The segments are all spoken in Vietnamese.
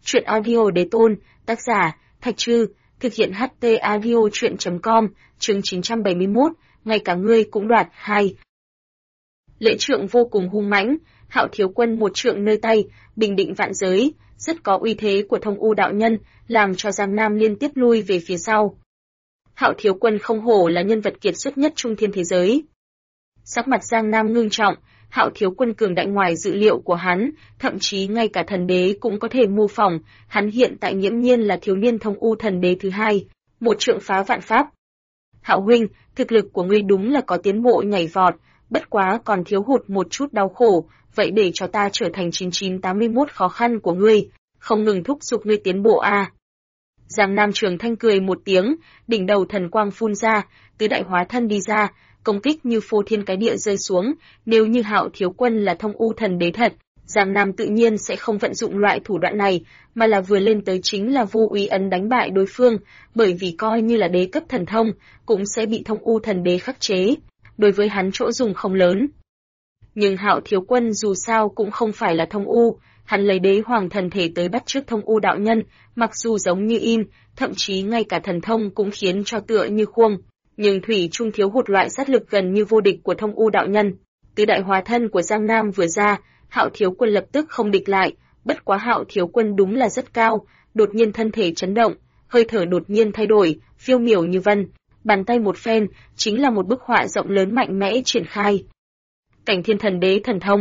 Truyện audio đế tôn, tác giả, Thạch Trư, thực hiện HT audio truyện.com, chương 971, ngay cả ngươi cũng đoạt, 2. Lễ trượng vô cùng hung mãnh, Hạo Thiếu Quân một trượng nơi tay, bình định vạn giới, rất có uy thế của Thông U đạo nhân, làm cho Giang Nam liên tiếp lui về phía sau. Hạo Thiếu Quân không hổ là nhân vật kiệt xuất nhất trung thiên thế giới. Sắc mặt Giang Nam ngưng trọng, Hạo Thiếu Quân cường đại ngoài dự liệu của hắn, thậm chí ngay cả thần đế cũng có thể mô phỏng, hắn hiện tại nghiễm nhiên là thiếu niên Thông U thần đế thứ hai, một trượng phá vạn pháp. Hạo huynh, thực lực của ngươi đúng là có tiến bộ nhảy vọt, bất quá còn thiếu hụt một chút đau khổ, vậy để cho ta trở thành 9981 khó khăn của ngươi, không ngừng thúc giục ngươi tiến bộ a. Giang Nam Trường Thanh cười một tiếng, đỉnh đầu thần quang phun ra, tứ đại hóa thân đi ra, công kích như phô thiên cái địa rơi xuống, nếu như Hạo Thiếu Quân là Thông U thần đế thật, Giang Nam tự nhiên sẽ không vận dụng loại thủ đoạn này, mà là vừa lên tới chính là vô úy ấn đánh bại đối phương, bởi vì coi như là đế cấp thần thông, cũng sẽ bị Thông U thần đế khắc chế, đối với hắn chỗ dùng không lớn. Nhưng Hạo Thiếu Quân dù sao cũng không phải là Thông U, hắn lấy đế hoàng thần thể tới bắt chước Thông U đạo nhân, mặc dù giống như in, thậm chí ngay cả thần thông cũng khiến cho tựa như khuông, nhưng thủy chung thiếu hụt loại sát lực gần như vô địch của Thông U đạo nhân. Tứ đại hóa thân của Giang Nam vừa ra, Hạo Thiếu Quân lập tức không địch lại, bất quá Hạo Thiếu Quân đúng là rất cao, đột nhiên thân thể chấn động, hơi thở đột nhiên thay đổi, phiêu miểu như vân, bàn tay một phen, chính là một bức họa rộng lớn mạnh mẽ triển khai. Cảnh Thiên Thần Đế thần thông.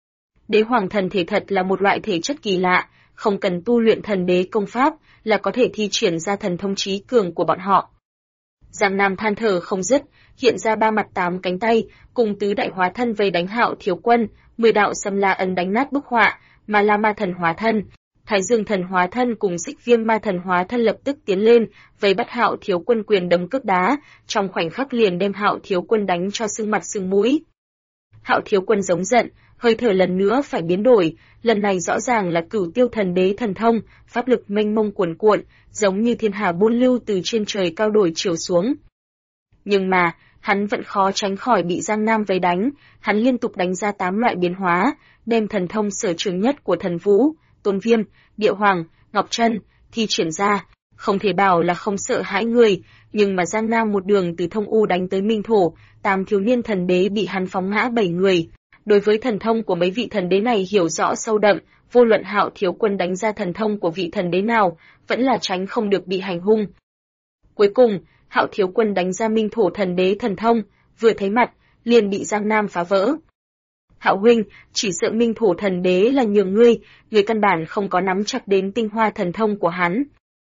Đế hoàng thần thể thật là một loại thể chất kỳ lạ, không cần tu luyện thần đế công pháp là có thể thi triển ra thần thông trí cường của bọn họ. Giang Nam than thở không dứt, hiện ra ba mặt tám cánh tay, cùng tứ đại hóa thân vây đánh Hạo Thiếu Quân, 10 đạo Xâm La ấn đánh nát bức họa, mà La Ma thần hóa thân, Thái Dương thần hóa thân cùng Xích Viêm ma thần hóa thân lập tức tiến lên, vây bắt Hạo Thiếu Quân quyền đấm cước đá, trong khoảnh khắc liền đem Hạo Thiếu Quân đánh cho sưng mặt sưng mũi. Hạo Thiếu Quân giống giận, hơi thở lần nữa phải biến đổi, lần này rõ ràng là Cửu Tiêu thần đế thần thông, pháp lực mênh mông cuồn cuộn, giống như thiên hà buôn lưu từ trên trời cao đổi chiều xuống. Nhưng mà, hắn vẫn khó tránh khỏi bị Giang Nam vây đánh, hắn liên tục đánh ra 8 loại biến hóa, đem thần thông sở trường nhất của Thần Vũ, Tôn Viêm, Địa Hoàng, Ngọc Trân thi triển ra, không thể bảo là không sợ hãi người, nhưng mà Giang Nam một đường từ Thông U đánh tới Minh Thổ, 8 thiếu niên thần đế bị hắn phóng ngã 7 người. Đối với thần thông của mấy vị thần đế này hiểu rõ sâu đậm, vô luận Hạo Thiếu Quân đánh ra thần thông của vị thần đế nào, vẫn là tránh không được bị hành hung. Cuối cùng, Hạo Thiếu Quân đánh ra Minh Thổ thần đế thần thông, vừa thấy mặt, liền bị Giang Nam phá vỡ. Hạo huynh, chỉ sợ Minh Thổ thần đế là nhường ngươi căn bản không có nắm chắc đến tinh hoa thần thông của hắn.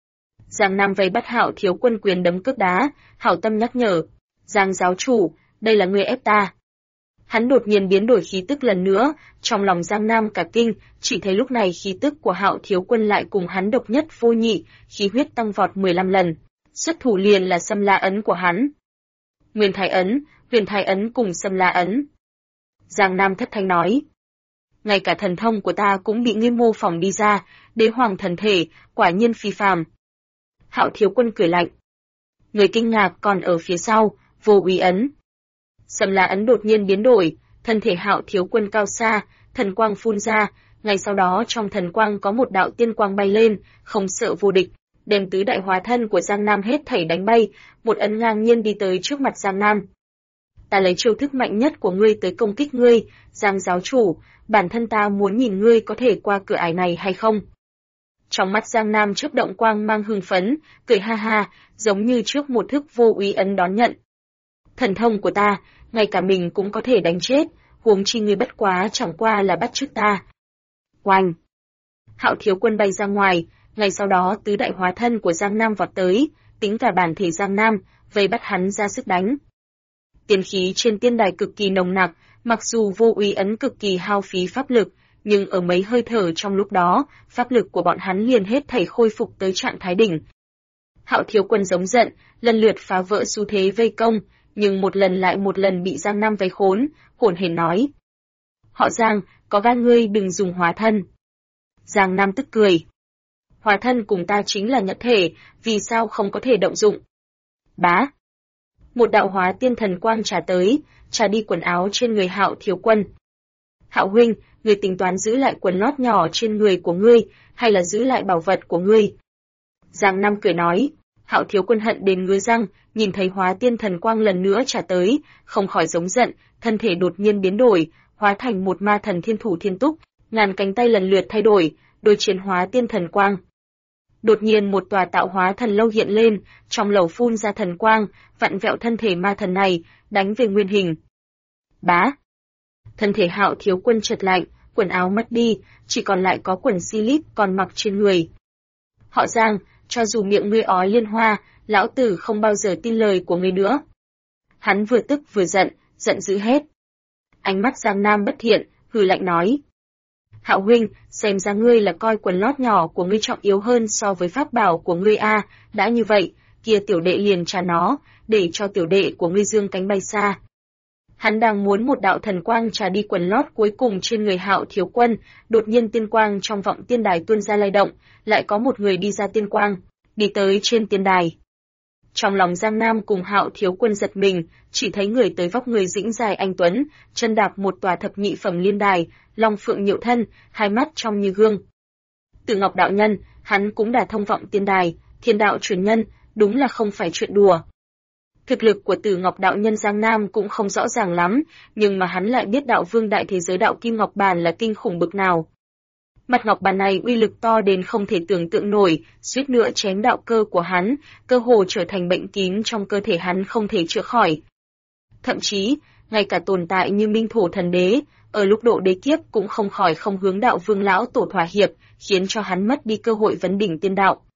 Giang Nam vây bắt Hạo Thiếu Quân quyền đấm cước đá, hảo tâm nhắc nhở, Giang giáo chủ, đây là ngươi ép ta. Hắn đột nhiên biến đổi khí tức lần nữa, trong lòng Giang Nam cả kinh, chỉ thấy lúc này khí tức của Hạo Thiếu Quân lại cùng hắn độc nhất vô nhị, khí huyết tăng vọt 15 lần. Xuất thủ liền là Xâm La ấn của hắn. Nguyên Thái ấn, Huyền Thái ấn cùng Xâm La ấn. Giang Nam thất thanh nói, ngay cả thần thông của ta cũng bị ngươi mô phỏng đi ra, đế hoàng thần thể, quả nhiên phi phàm. Hạo Thiếu Quân cười lạnh. Người kinh ngạc còn ở phía sau, vô úy ấn. Xâm La ấn đột nhiên biến đổi, thân thể Hạo Thiếu Quân cao xa, thần quang phun ra, ngay sau đó trong thần quang có một đạo tiên quang bay lên, không sợ vô địch, đem tứ đại hóa thân của Giang Nam hết thảy đánh bay, một ấn ngang nhiên đi tới trước mặt Giang Nam. Ta lấy chiêu thức mạnh nhất của ngươi tới công kích ngươi, Giang giáo chủ, bản thân ta muốn nhìn ngươi có thể qua cửa ải này hay không. Trong mắt Giang Nam chớp động quang mang hưng phấn, cười ha ha, giống như trước một thức vô úy ấn đón nhận. Thần thông của ta, ngay cả mình cũng có thể đánh chết, huống chi ngươi bất quá chẳng qua là bắt chước ta. Oanh! Hạo Thiếu Quân bay ra ngoài, ngay sau đó tứ đại hóa thân của Giang Nam vọt tới, tính cả bản thể Giang Nam, vây bắt hắn ra sức đánh. Tiên khí trên tiên đài cực kỳ nồng nặc, mặc dù vô úy ấn cực kỳ hao phí pháp lực, nhưng ở mấy hơi thở trong lúc đó, pháp lực của bọn hắn liền hết thảy khôi phục tới trạng thái đỉnh. Hạo Thiếu Quân giống giận, lần lượt phá vỡ xu thế vây công, nhưng một lần lại một lần bị Giang Nam vây khốn, hổn hển nói. Họ Giang, có gan ngươi đừng dùng hóa thân. Giang Nam tức cười. Hóa thân cùng ta chính là nhất thể, vì sao không có thể động dụng? Bá! Một đạo hóa tiên thần quang trả tới, trả đi quần áo trên người Hạo Thiếu Quân. Hạo huynh, ngươi tính toán giữ lại quần lót nhỏ trên người của ngươi, hay là giữ lại bảo vật của ngươi? Giang Nam cười nói. Hạo thiếu quân hận đến ngứa răng, nhìn thấy hóa tiên thần quang lần nữa trả tới, không khỏi giống giận, thân thể đột nhiên biến đổi, hóa thành một ma thần thiên thủ thiên túc, ngàn cánh tay lần lượt thay đổi, đối chiến hóa tiên thần quang. Đột nhiên một tòa tạo hóa thần lâu hiện lên, trong lầu phun ra thần quang, vặn vẹo thân thể ma thần này, đánh về nguyên hình. Bá! Thân thể Hạo thiếu quân chợt lạnh, quần áo mất đi, chỉ còn lại có quần slip còn mặc trên người. Họ Giang, cho dù miệng ngươi ói liên hoa, lão tử không bao giờ tin lời của ngươi nữa. Hắn vừa tức vừa giận, giận dữ hết. Ánh mắt Giang Nam bất thiện, hừ lạnh nói. Hạo huynh, xem ra ngươi là coi quần lót nhỏ của ngươi trọng yếu hơn so với pháp bảo của ngươi a. Đã như vậy, kia tiểu đệ liền trả nó, để cho tiểu đệ của ngươi dương cánh bay xa. Hắn đang muốn một đạo thần quang trả đi quần lót cuối cùng trên người Hạo thiếu quân, đột nhiên tiên quang trong vọng tiên đài tuôn ra lay động, lại có một người đi ra tiên quang, đi tới trên tiên đài. Trong lòng Giang Nam cùng Hạo thiếu quân giật mình, chỉ thấy người tới vóc người dĩnh dài anh tuấn, chân đạp một tòa thập nhị phẩm liên đài, long phượng nhiệu thân, hai mắt trong như gương. Tử Ngọc đạo nhân, hắn cũng đã thông vọng tiên đài, thiên đạo truyền nhân, đúng là không phải chuyện đùa. Thực lực của Tử Ngọc đạo nhân Giang Nam cũng không rõ ràng lắm, nhưng mà hắn lại biết đạo vương đại thế giới đạo kim ngọc bàn là kinh khủng bực nào. Mặt ngọc bàn này uy lực to đến không thể tưởng tượng nổi, suýt nữa chém đạo cơ của hắn, cơ hồ trở thành bệnh kín trong cơ thể hắn không thể chữa khỏi. Thậm chí, ngay cả tồn tại như Minh Thổ Thần Đế, ở lúc độ đế kiếp cũng không khỏi không hướng đạo vương lão tổ thỏa hiệp, khiến cho hắn mất đi cơ hội vấn đỉnh tiên đạo.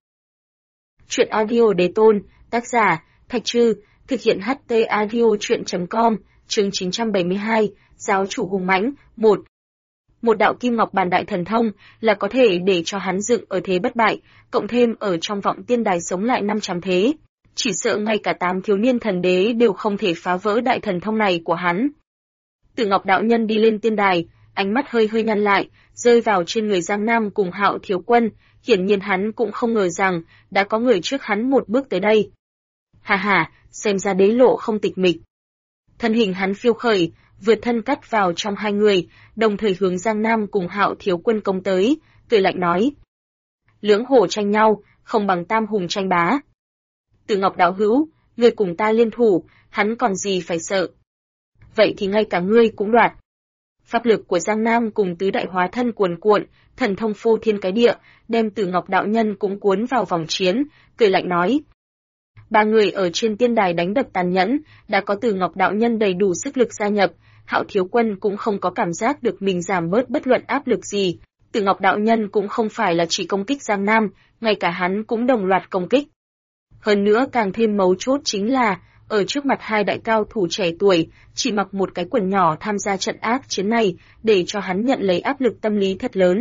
Chuyện audio đế tôn, tác giả, Thạch Trư, thực hiện HT audio chuyện.com, chương 972, giáo chủ hùng mãnh, 1. Một đạo kim ngọc bàn đại thần thông là có thể để cho hắn dựng ở thế bất bại, cộng thêm ở trong vọng tiên đài sống lại 500 thế. Chỉ sợ ngay cả 8 thiếu niên thần đế đều không thể phá vỡ đại thần thông này của hắn. Tử Ngọc đạo nhân đi lên tiên đài, ánh mắt hơi hơi nhăn lại, rơi vào trên người Giang Nam cùng Hạo thiếu quân, hiển nhiên hắn cũng không ngờ rằng đã có người trước hắn một bước tới đây. Hà hà, xem ra đế lộ không tịch mịch. Thân hình hắn phiêu khởi, vượt thân cắt vào trong hai người, đồng thời hướng Giang Nam cùng Hạo thiếu quân công tới, cười lạnh nói. Lưỡng hổ tranh nhau, không bằng tam hùng tranh bá. Tử Ngọc đạo hữu, ngươi cùng ta liên thủ, hắn còn gì phải sợ. Vậy thì ngay cả ngươi cũng đoạt. Pháp lực của Giang Nam cùng tứ đại hóa thân cuồn cuộn, thần thông phô thiên cái địa, đem Tử Ngọc đạo nhân cũng cuốn vào vòng chiến, cười lạnh nói. Ba người ở trên tiên đài đánh đập tàn nhẫn, đã có Tử Ngọc đạo nhân đầy đủ sức lực gia nhập, Hạo thiếu quân cũng không có cảm giác được mình giảm bớt bất luận áp lực gì. Tử Ngọc đạo nhân cũng không phải là chỉ công kích Giang Nam, ngay cả hắn cũng đồng loạt công kích. Hơn nữa càng thêm mấu chốt chính là, ở trước mặt hai đại cao thủ trẻ tuổi, chỉ mặc một cái quần nhỏ tham gia trận ác chiến này, để cho hắn nhận lấy áp lực tâm lý thật lớn.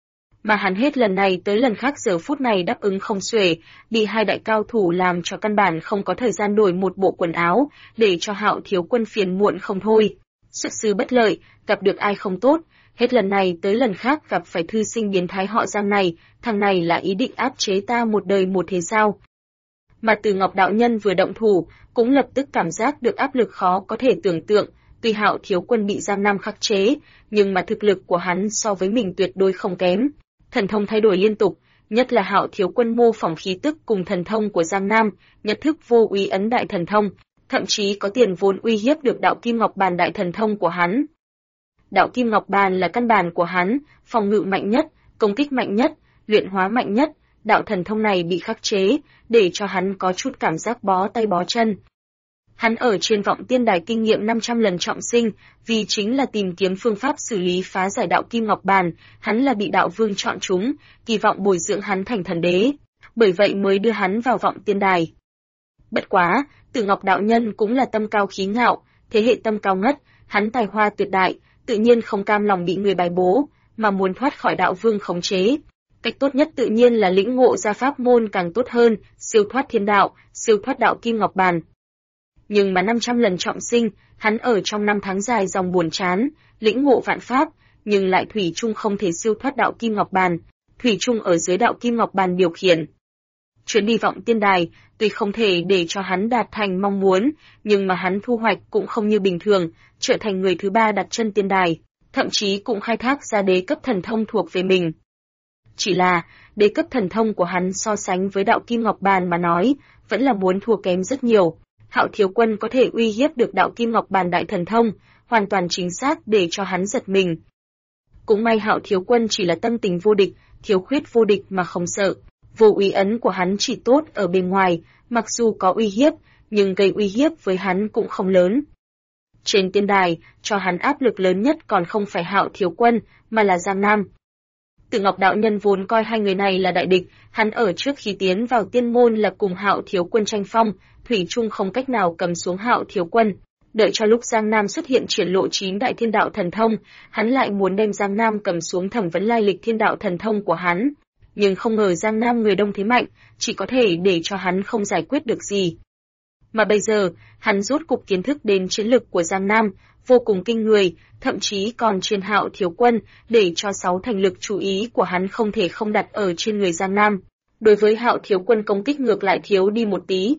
Mà hắn hết lần này tới lần khác giờ phút này đáp ứng không xuể, bị hai đại cao thủ làm cho căn bản không có thời gian đổi một bộ quần áo, để cho Hạo thiếu quân phiền muộn không thôi. Xuất sư bất lợi, gặp được ai không tốt, hết lần này tới lần khác gặp phải thư sinh biến thái họ Giang này, thằng này là ý định áp chế ta một đời một thế sao? Mà Tử Ngọc đạo nhân vừa động thủ, cũng lập tức cảm giác được áp lực khó có thể tưởng tượng, tuy Hạo thiếu quân bị Giang Nam khắc chế, nhưng mà thực lực của hắn so với mình tuyệt đối không kém. Thần thông thay đổi liên tục, nhất là Hạo thiếu quân mô phỏng khí tức cùng thần thông của Giang Nam, nhất thức vô úy ấn đại thần thông, thậm chí có tiền vốn uy hiếp được đạo Kim Ngọc bàn đại thần thông của hắn. Đạo Kim Ngọc bàn là căn bản của hắn, phòng ngự mạnh nhất, công kích mạnh nhất, luyện hóa mạnh nhất, đạo thần thông này bị khắc chế, để cho hắn có chút cảm giác bó tay bó chân. Hắn ở trên vọng tiên đài kinh nghiệm 500 lần trọng sinh, vì chính là tìm kiếm phương pháp xử lý phá giải đạo Kim Ngọc bàn, hắn là bị đạo vương chọn chúng, kỳ vọng bồi dưỡng hắn thành thần đế, bởi vậy mới đưa hắn vào vọng tiên đài. Bất quá, Tử Ngọc đạo nhân cũng là tâm cao khí ngạo, thế hệ tâm cao ngất, hắn tài hoa tuyệt đại, tự nhiên không cam lòng bị người bài bố, mà muốn thoát khỏi đạo vương khống chế. Cách tốt nhất tự nhiên là lĩnh ngộ ra pháp môn càng tốt hơn, siêu thoát thiên đạo, siêu thoát đạo Kim Ngọc bàn. Nhưng mà 500 lần trọng sinh, hắn ở trong 5 tháng dài dòng buồn chán, lĩnh ngộ vạn pháp, nhưng lại thủy chung không thể siêu thoát đạo Kim Ngọc bàn, thủy chung ở dưới đạo Kim Ngọc bàn điều khiển. Chuyến đi vọng tiên đài, tuy không thể để cho hắn đạt thành mong muốn, nhưng mà hắn thu hoạch cũng không như bình thường, trở thành người thứ 3 đặt chân tiên đài. thậm chí cũng khai thác ra đế cấp thần thông thuộc về mình. Chỉ là, đế cấp thần thông của hắn so sánh với đạo Kim Ngọc Bàn mà nói, vẫn là muốn thua kém rất nhiều. Hạo Thiếu Quân có thể uy hiếp được đạo Kim Ngọc Bàn đại thần thông, hoàn toàn chính xác để cho hắn giật mình. Cũng may Hạo Thiếu Quân chỉ là tâm tình vô địch, thiếu khuyết vô địch mà không sợ. Vô uy ấn của hắn chỉ tốt ở bên ngoài, mặc dù có uy hiếp, nhưng gây uy hiếp với hắn cũng không lớn. Trên tiên đài, cho hắn áp lực lớn nhất còn không phải Hạo Thiếu Quân, mà là Giang Nam. Tử Ngọc đạo nhân vốn coi hai người này là đại địch, hắn ở trước khi tiến vào tiên môn là cùng Hạo Thiếu Quân tranh phong, thủy chung không cách nào cầm xuống Hạo Thiếu Quân. Đợi cho lúc Giang Nam xuất hiện triển lộ 9 đại thiên đạo thần thông, hắn lại muốn đem Giang Nam cầm xuống thẩm vấn lai lịch thiên đạo thần thông của hắn. Nhưng không ngờ Giang Nam người đông thế mạnh, chỉ có thể để cho hắn không giải quyết được gì. Mà bây giờ, hắn rốt cục kiến thức đến chiến lực của Giang Nam, vô cùng kinh người, thậm chí còn trên Hạo Thiếu Quân, để cho 6 thành lực chú ý của hắn không thể không đặt ở trên người Giang Nam. Đối với Hạo Thiếu Quân công kích ngược lại thiếu đi một tí.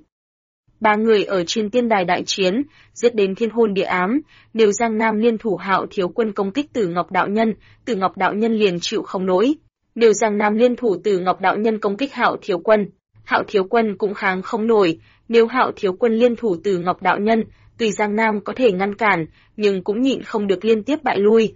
3 người ở trên tiên đài đại chiến, giết đến thiên hôn địa ám, nếu Giang Nam liên thủ Hạo Thiếu Quân công kích Tử Ngọc đạo nhân liền chịu không nổi. Nếu Giang Nam liên thủ Tử Ngọc đạo nhân công kích Hạo Thiếu Quân cũng kháng không nổi, nếu Hạo Thiếu Quân liên thủ Tử Ngọc đạo nhân, tuy Giang Nam có thể ngăn cản, nhưng cũng nhịn không được liên tiếp bại lui.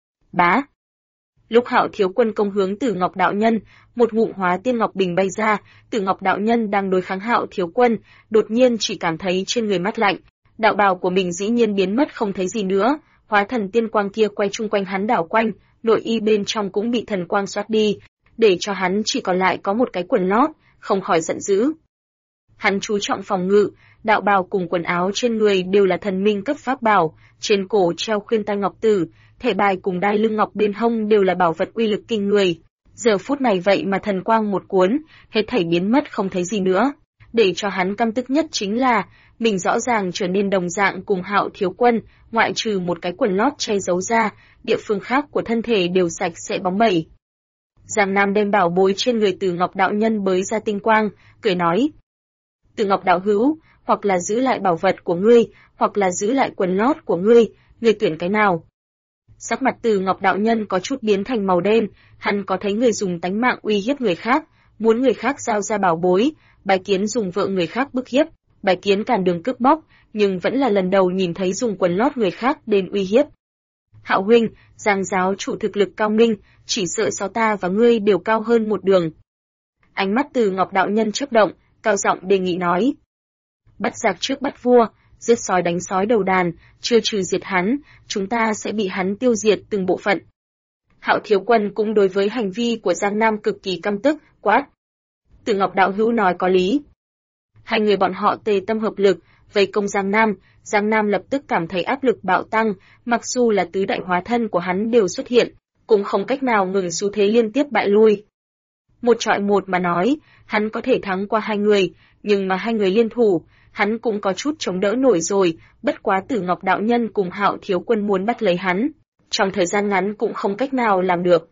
Bá. Lúc Hạo Thiếu Quân công hướng Tử Ngọc đạo nhân, một ngụm hóa tiên ngọc bình bay ra, Tử Ngọc đạo nhân đang đối kháng Hạo Thiếu Quân, đột nhiên chỉ cảm thấy trên người mát lạnh, đạo bào của mình dĩ nhiên biến mất không thấy gì nữa, hóa thần tiên quang kia quay chung quanh hắn đảo quanh, nội y bên trong cũng bị thần quang xoát đi, để cho hắn chỉ còn lại có một cái quần lót, không khỏi giận dữ. Hắn chú trọng phòng ngự, đạo bào cùng quần áo trên người đều là thần minh cấp pháp bảo, trên cổ treo khuyên tai ngọc tử, thẻ bài cùng đai lưng ngọc bên hông đều là bảo vật uy lực kinh người. Giờ phút này vậy mà thần quang một cuốn, hết thảy biến mất không thấy gì nữa. Để cho hắn căm tức nhất chính là, mình rõ ràng trở nên đồng dạng cùng Hạo Thiếu Quân, ngoại trừ một cái quần lót che giấu ra, địa phương khác của thân thể đều sạch sẽ bóng bẩy. Giang Nam đem bảo bối trên người Tử Ngọc đạo nhân bới ra tinh quang, cười nói: Tử Ngọc đạo hữu, hoặc là giữ lại bảo vật của ngươi, hoặc là giữ lại quần lót của ngươi tuyển cái nào? Sắc mặt Tử Ngọc đạo nhân có chút biến thành màu đen, hắn có thấy người dùng tánh mạng uy hiếp người khác, muốn người khác giao ra bảo bối, Bái Kiến dùng vợ người khác bức hiếp, Bái Kiến cản đường cướp bóc, nhưng vẫn là lần đầu nhìn thấy dùng quần lót người khác đến uy hiếp. Hạo huynh, Giang giáo chủ thực lực cao minh, chỉ sợ so ta và ngươi đều cao hơn một đường. Ánh mắt Tử Ngọc đạo nhân chớp động, cao giọng đề nghị nói: Bắt giặc trước bắt vua, giết sói đánh sói đầu đàn, chưa trừ diệt hắn, chúng ta sẽ bị hắn tiêu diệt từng bộ phận. Hạo Thiếu Quân cũng đối với hành vi của Giang Nam cực kỳ căm tức, quát: Tử Ngọc đạo hữu nói có lý. Hai người bọn họ tề tâm hợp lực, vây công Giang Nam lập tức cảm thấy áp lực bạo tăng, mặc dù là tứ đại hóa thân của hắn đều xuất hiện, cũng không cách nào ngừng xu thế liên tiếp bại lui. Một trọi một mà nói, hắn có thể thắng qua hai người, nhưng mà hai người liên thủ, hắn cũng có chút chống đỡ nổi rồi, bất quá Tử Ngọc đạo nhân cùng Hạo Thiếu Quân muốn bắt lấy hắn, trong thời gian ngắn cũng không cách nào làm được.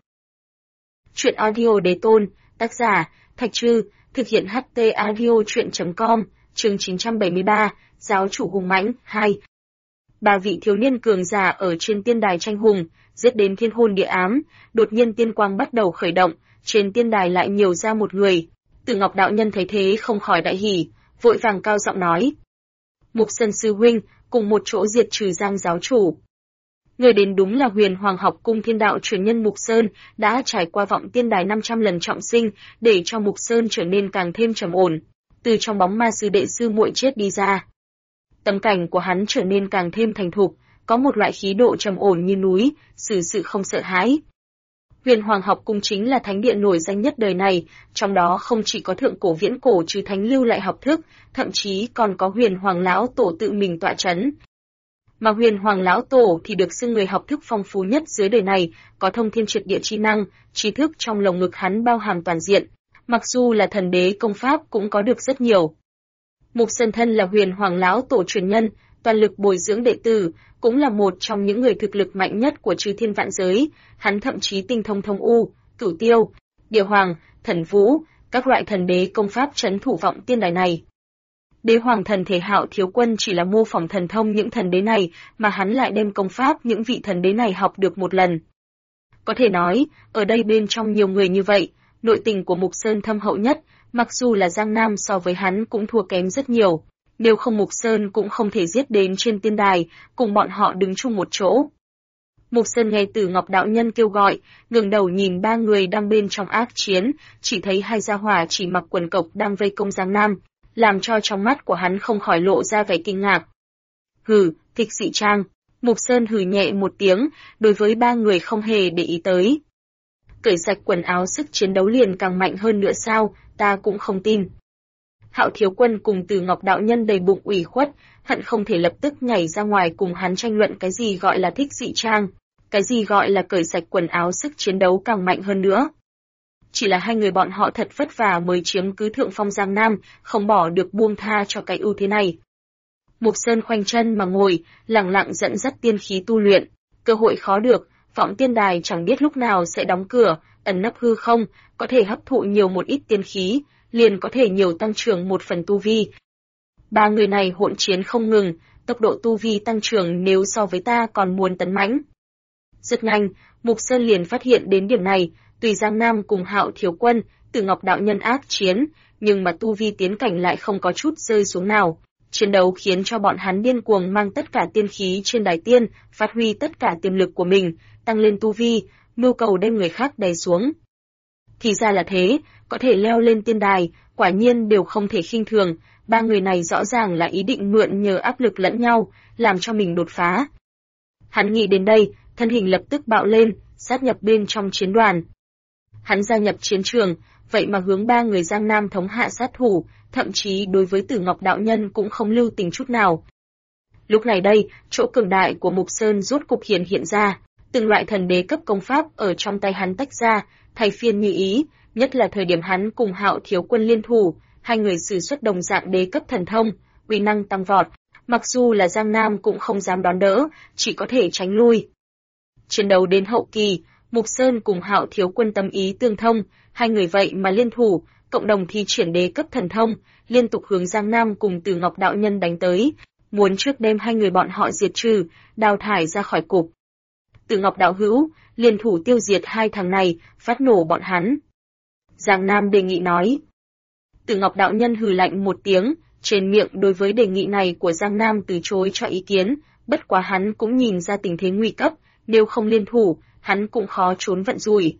Truyện audio Đế Tôn, tác giả Thạch Trư, thực hiện HT audio truyện.com, chương 973, giáo chủ hùng mãnh 2. 3 vị thiếu niên cường giả ở trên tiên đài tranh hùng, giết đến thiên hôn địa ám, đột nhiên tiên quang bắt đầu khởi động, trên tiên đài lại nhiều ra một người. Tử Ngọc đạo nhân thấy thế không khỏi đại hỉ, vội vàng cao giọng nói: Mục Sơn sư huynh, cùng một chỗ diệt trừ Giang giáo chủ. Người đến đúng là Huyền Hoàng học cung thiên đạo truyền nhân Mục Sơn, đã trải qua vọng tiên đài 500 lần trọng sinh, để cho Mục Sơn trở nên càng thêm trầm ổn. Từ trong bóng ma sư đệ sư muội chết đi ra, tâm cảnh của hắn trở nên càng thêm thành thục, có một loại khí độ trầm ổn như núi, xử sự không sợ hãi. Huyền Hoàng học cung chính là thánh điện nổi danh nhất đời này, trong đó không chỉ có thượng cổ viễn cổ trừ thánh lưu lại học thức, thậm chí còn có Huyền Hoàng lão tổ tự mình tọa chấn. Mà Huyền Hoàng lão tổ thì được xưng người học thức phong phú nhất dưới đời này, có thông thiên triệt địa chi năng, trí thức trong lồng ngực hắn bao hàm toàn diện, mặc dù là thần đế công pháp cũng có được rất nhiều. Mục Sơn thân là Huyền Hoàng lão tổ truyền nhân, toàn lực bồi dưỡng đệ tử, cũng là một trong những người thực lực mạnh nhất của chư thiên vạn giới, hắn thậm chí tinh thông thông u, cửu tiêu, địa hoàng, thần vũ, các loại thần đế công pháp trấn thủ vọng tiên đài này. Đế hoàng thần thể Hạo Thiếu Quân chỉ là mô phỏng thần thông những thần đế này, mà hắn lại đem công pháp những vị thần đế này học được một lần. Có thể nói, ở đây bên trong nhiều người như vậy, nội tình của Mục Sơn thâm hậu nhất, mặc dù là Giang Nam so với hắn cũng thua kém rất nhiều. Nếu không Mục Sơn cũng không thể giết đến trên tiên đài, cùng bọn họ đứng chung một chỗ. Mục Sơn nghe Tử Ngọc đạo nhân kêu gọi, ngẩng đầu nhìn ba người đang bên trong ác chiến, chỉ thấy hai gia hỏa chỉ mặc quần cộc đang vây công Giang Nam, làm cho trong mắt của hắn không khỏi lộ ra vẻ kinh ngạc. Hừ, Thích Dị Trang. Mục Sơn hừ nhẹ một tiếng, đối với ba người không hề để ý tới. Cởi sạch quần áo sức chiến đấu liền càng mạnh hơn nữa sao, ta cũng không tin. Hạo Thiếu Quân cùng Tử Ngọc đạo nhân đầy bụng ủy khuất, hận không thể lập tức nhảy ra ngoài cùng hắn tranh luận cái gì gọi là thích dị trang, cái gì gọi là cởi sạch quần áo sức chiến đấu càng mạnh hơn nữa. Chỉ là hai người bọn họ thật vất vả mới chiếm cứ thượng phong Giang Nam, không bỏ được buông tha cho cái ưu thế này. Mục Sơn khoanh chân mà ngồi, lặng lặng dẫn dắt tiên khí tu luyện, cơ hội khó được, vọng tiên đài chẳng biết lúc nào sẽ đóng cửa, ẩn nấp hư không, có thể hấp thụ nhiều một ít tiên khí, liền có thể nhiều tăng trưởng một phần tu vi. Ba người này hỗn chiến không ngừng, tốc độ tu vi tăng trưởng nếu so với ta còn muốn tấn mãnh. Rất nhanh, Mục Sơn liền phát hiện đến điểm này, tùy Giang Nam cùng Hạo Thiếu Quân, Tử Ngọc đạo nhân ác chiến, nhưng mà tu vi tiến cảnh lại không có chút rơi xuống nào. Chiến đấu khiến cho bọn hắn điên cuồng mang tất cả tiên khí trên đài tiên, phát huy tất cả tiềm lực của mình, tăng lên tu vi, mưu cầu đem người khác đè xuống. Thì ra là thế, có thể leo lên tiên đài, quả nhiên đều không thể khinh thường, ba người này rõ ràng là ý định mượn nhờ áp lực lẫn nhau, làm cho mình đột phá. Hắn nghĩ đến đây, thân hình lập tức bạo lên, sát nhập bên trong chiến đoàn. Hắn gia nhập chiến trường, vậy mà hướng ba người Giang Nam thống hạ sát thủ, thậm chí đối với Tử Ngọc đạo nhân cũng không lưu tình chút nào. Lúc này đây, chỗ cường đại của Mục Sơn rốt cục hiện ra, từng loại thần đế cấp công pháp ở trong tay hắn tách ra, thay phiên như ý, nhất là thời điểm hắn cùng Hạo Thiếu Quân liên thủ, hai người sử xuất đồng dạng đế cấp thần thông, uy năng tăng vọt, mặc dù là Giang Nam cũng không dám đón đỡ, chỉ có thể tránh lui. Chiến đấu đến hậu kỳ, Mục Sơn cùng Hạo Thiếu Quân tâm ý tương thông, hai người vậy mà liên thủ, cộng đồng thi triển đế cấp thần thông, liên tục hướng Giang Nam cùng Tử Ngọc đạo nhân đánh tới, muốn trước đêm hai người bọn họ diệt trừ, đào thải ra khỏi cục. Tử Ngọc đạo hữu, liên thủ tiêu diệt hai thằng này, phát nổ bọn hắn. Giang Nam đề nghị nói. Tử Ngọc đạo nhân hừ lạnh một tiếng, trên miệng đối với đề nghị này của Giang Nam từ chối cho ý kiến, bất quá hắn cũng nhìn ra tình thế nguy cấp, nếu không liên thủ, hắn cũng khó trốn vận rủi.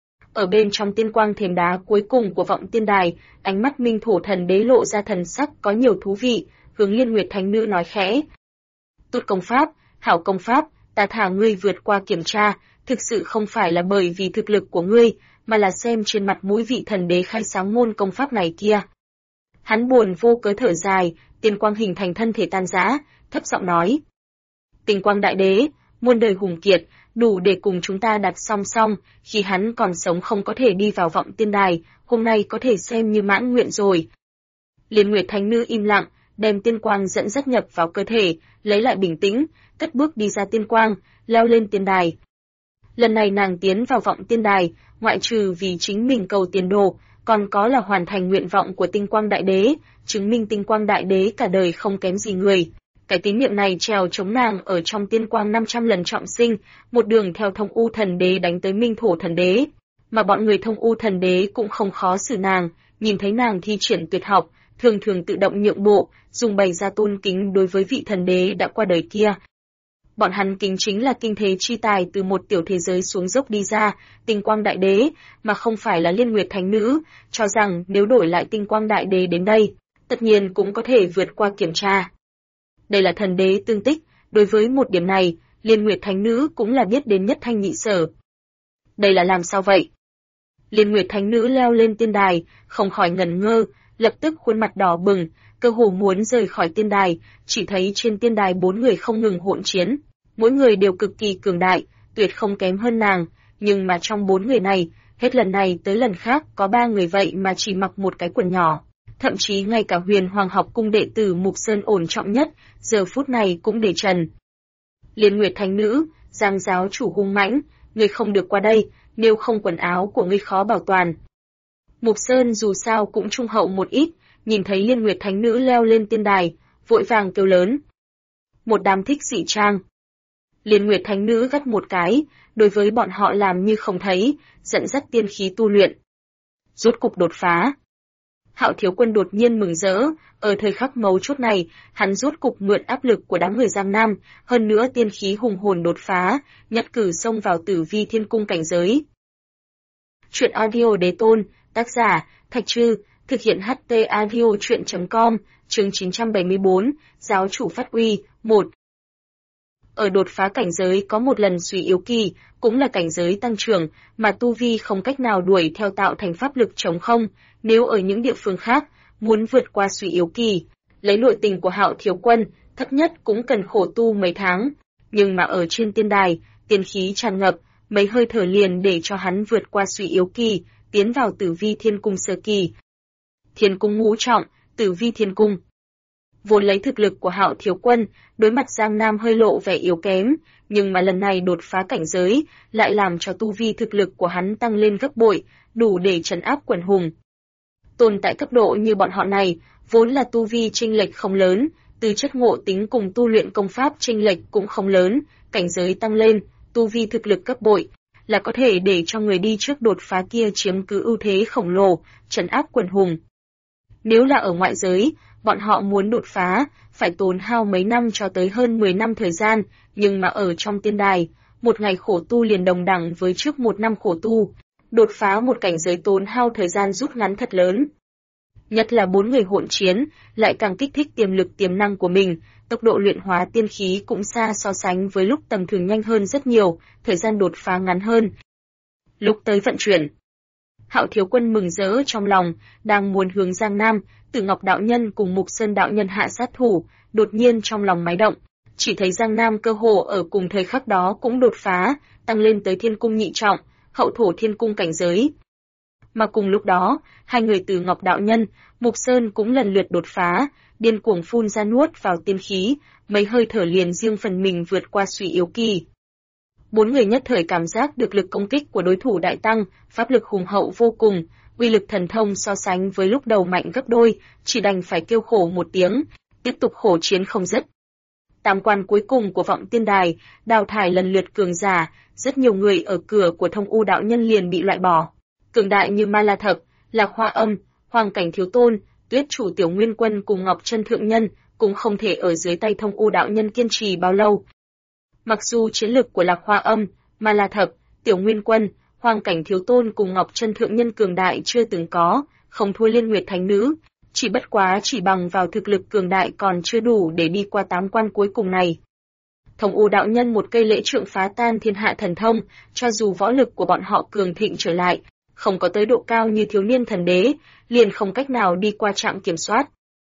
Ở bên trong tiên quang thềm đá cuối cùng của vọng tiên đài, ánh mắt Minh Thổ thần đế lộ ra thần sắc có nhiều thú vị, hướng Liên Nguyệt thánh nữ nói khẽ. Tốt công pháp, hảo công pháp, ta thả ngươi vượt qua kiểm tra, thực sự không phải là bởi vì thực lực của ngươi, mà là xem trên mặt mũi vị thần đế khai sáng môn công pháp này kia. Hắn buồn vô cớ thở dài, tiên quang hình thành thân thể tan rã, thấp giọng nói. Tinh quang đại đế, muôn đời hùng kiệt, đủ để cùng chúng ta đặt song song, khi hắn còn sống không có thể đi vào vọng tiên đài, hôm nay có thể xem như mãn nguyện rồi. Liên Nguyệt thánh nữ im lặng, đem tiên quang dẫn dắt nhập vào cơ thể, lấy lại bình tĩnh, cất bước đi ra tiên quang, leo lên tiên đài. Lần này nàng tiến vào vọng tiên đài, ngoại trừ vì chính mình cầu tiền đồ, còn có là hoàn thành nguyện vọng của tinh quang đại đế, chứng minh tinh quang đại đế cả đời không kém gì người. Cái tín niệm này trèo chống nàng ở trong tiên quang 500 lần trọng sinh, một đường theo thông u thần đế đánh tới Minh Thổ thần đế. Mà bọn người thông u thần đế cũng không khó xử nàng, nhìn thấy nàng thi triển tuyệt học, thường thường tự động nhượng bộ, dùng bày ra tôn kính đối với vị thần đế đã qua đời kia. Bọn hắn kính chính là kinh thế chi tài từ một tiểu thế giới xuống dốc đi ra, tinh quang đại đế, mà không phải là Liên Nguyệt thánh nữ, cho rằng nếu đổi lại tinh quang đại đế đến đây, tất nhiên cũng có thể vượt qua kiểm tra. Đây là thần đế tương tích, đối với một điểm này, Liên Nguyệt thánh nữ cũng là biết đến nhất thanh nhị sở. Đây là làm sao vậy? Liên Nguyệt thánh nữ leo lên tiên đài, không khỏi ngẩn ngơ, lập tức khuôn mặt đỏ bừng, cơ hồ muốn rời khỏi tiên đài, chỉ thấy trên tiên đài 4 người không ngừng hỗn chiến, mỗi người đều cực kỳ cường đại, tuyệt không kém hơn nàng, nhưng mà trong 4 người này, hết lần này tới lần khác có 3 người vậy mà chỉ mặc một cái quần nhỏ. Thậm chí ngay cả Huyền Hoàng học cung đệ tử Mục Sơn ổn trọng nhất, giờ phút này cũng để trần. Liên Nguyệt thánh nữ, Giang giáo chủ hung mãnh, ngươi không được qua đây, nếu không quần áo của ngươi khó bảo toàn. Mục Sơn dù sao cũng trung hậu một ít, nhìn thấy Liên Nguyệt Thánh Nữ leo lên tiên đài, vội vàng kêu lớn. Một đám thích dị trang. Liên Nguyệt Thánh Nữ gắt một cái, đối với bọn họ làm như không thấy, dẫn dắt tiên khí tu luyện. Rốt cục đột phá. Hạo Thiếu Quân đột nhiên mừng rỡ, ở thời khắc mấu chốt này, hắn rốt cục mượn áp lực của đám người Giang Nam, hơn nữa tiên khí hùng hồn đột phá, nhất cử xông vào Tử Vi Thiên Cung cảnh giới. Truyện audio đế tôn, tác giả, Thạch Trư, thực hiện HT audio truyện.com, chương 974, giáo chủ phát uy, 1. Ở đột phá cảnh giới có một lần suy yếu kỳ, cũng là cảnh giới tăng trưởng, mà tu vi không cách nào đuổi theo tạo thành pháp lực trống không, nếu ở những địa phương khác, muốn vượt qua suy yếu kỳ, lấy nội tình của Hạo Thiếu Quân, thấp nhất cũng cần khổ tu mấy tháng, nhưng mà ở trên tiên đài, tiên khí tràn ngập, mấy hơi thở liền để cho hắn vượt qua suy yếu kỳ, tiến vào Tử Vi Thiên Cung sơ kỳ. Thiên Cung ngũ trọng, Tử Vi Thiên Cung. Vốn lấy thực lực của Hạo Thiếu Quân, đối mặt Giang Nam hơi lộ vẻ yếu kém, nhưng mà lần này đột phá cảnh giới, lại làm cho tu vi thực lực của hắn tăng lên gấp bội, đủ để trấn áp quần hùng. Tồn tại cấp độ như bọn họ này, vốn là tu vi chênh lệch không lớn, từ chất ngộ tính cùng tu luyện công pháp chênh lệch cũng không lớn, cảnh giới tăng lên, tu vi thực lực cấp bội, là có thể để cho người đi trước đột phá kia chiếm cứ ưu thế khổng lồ, trấn áp quần hùng. Nếu là ở ngoại giới, bọn họ muốn đột phá, phải tốn hao mấy năm cho tới hơn 10 năm thời gian, nhưng mà ở trong tiên đài, một ngày khổ tu liền đồng đẳng với trước một năm khổ tu, đột phá một cảnh giới tốn hao thời gian rút ngắn thật lớn. Nhất là 4 người hỗn chiến, lại càng kích thích tiềm lực tiềm năng của mình, tốc độ luyện hóa tiên khí cũng xa so sánh với lúc tầm thường nhanh hơn rất nhiều, thời gian đột phá ngắn hơn. Lúc tới vận chuyển, Hạo Thiếu Quân mừng rỡ trong lòng, đang muốn hướng Giang Nam, Tử Ngọc đạo nhân cùng Mục Sơn đạo nhân hạ sát thủ, đột nhiên trong lòng máy động, chỉ thấy Giang Nam cơ hồ ở cùng thời khắc đó cũng đột phá, tăng lên tới Thiên Cung nhị trọng, Hậu Thổ Thiên Cung cảnh giới. Mà cùng lúc đó, hai người Tử Ngọc đạo nhân, Mục Sơn cũng lần lượt đột phá, điên cuồng phun ra nuốt vào tiên khí, mấy hơi thở liền riêng phần mình vượt qua suy yếu kỳ. 4 người nhất thời cảm giác được lực công kích của đối thủ đại tăng, pháp lực hùng hậu vô cùng, uy lực thần thông so sánh với lúc đầu mạnh gấp đôi, chỉ đành phải kêu khổ một tiếng, tiếp tục khổ chiến không dứt. Tam quan cuối cùng của vọng tiên đài, đào thải lần lượt cường giả, rất nhiều người ở cửa của Thông U đạo nhân liền bị loại bỏ. Cường đại như Ma La Thập, Lạc Hoa Âm, Hoàng Cảnh Thiếu Tôn, Tuyết Chủ Tiểu Nguyên Quân cùng Ngọc Chân Thượng Nhân cũng không thể ở dưới tay Thông U đạo nhân kiên trì bao lâu. Mặc dù chiến lực của Lạc Hoa Âm, Ma La Thập, Tiểu Nguyên Quân, Hoàng Cảnh Thiếu Tôn cùng Ngọc Chân Thượng Nhân cường đại chưa từng có, không thua Liên Nguyệt Thánh Nữ, chỉ bất quá chỉ bằng vào thực lực cường đại còn chưa đủ để đi qua 8 quan cuối cùng này. Thông U đạo nhân một cây lễ trượng phá tan thiên hạ thần thông, cho dù võ lực của bọn họ cường thịnh trở lại, không có tới độ cao như thiếu niên thần đế, liền không cách nào đi qua trạm kiểm soát.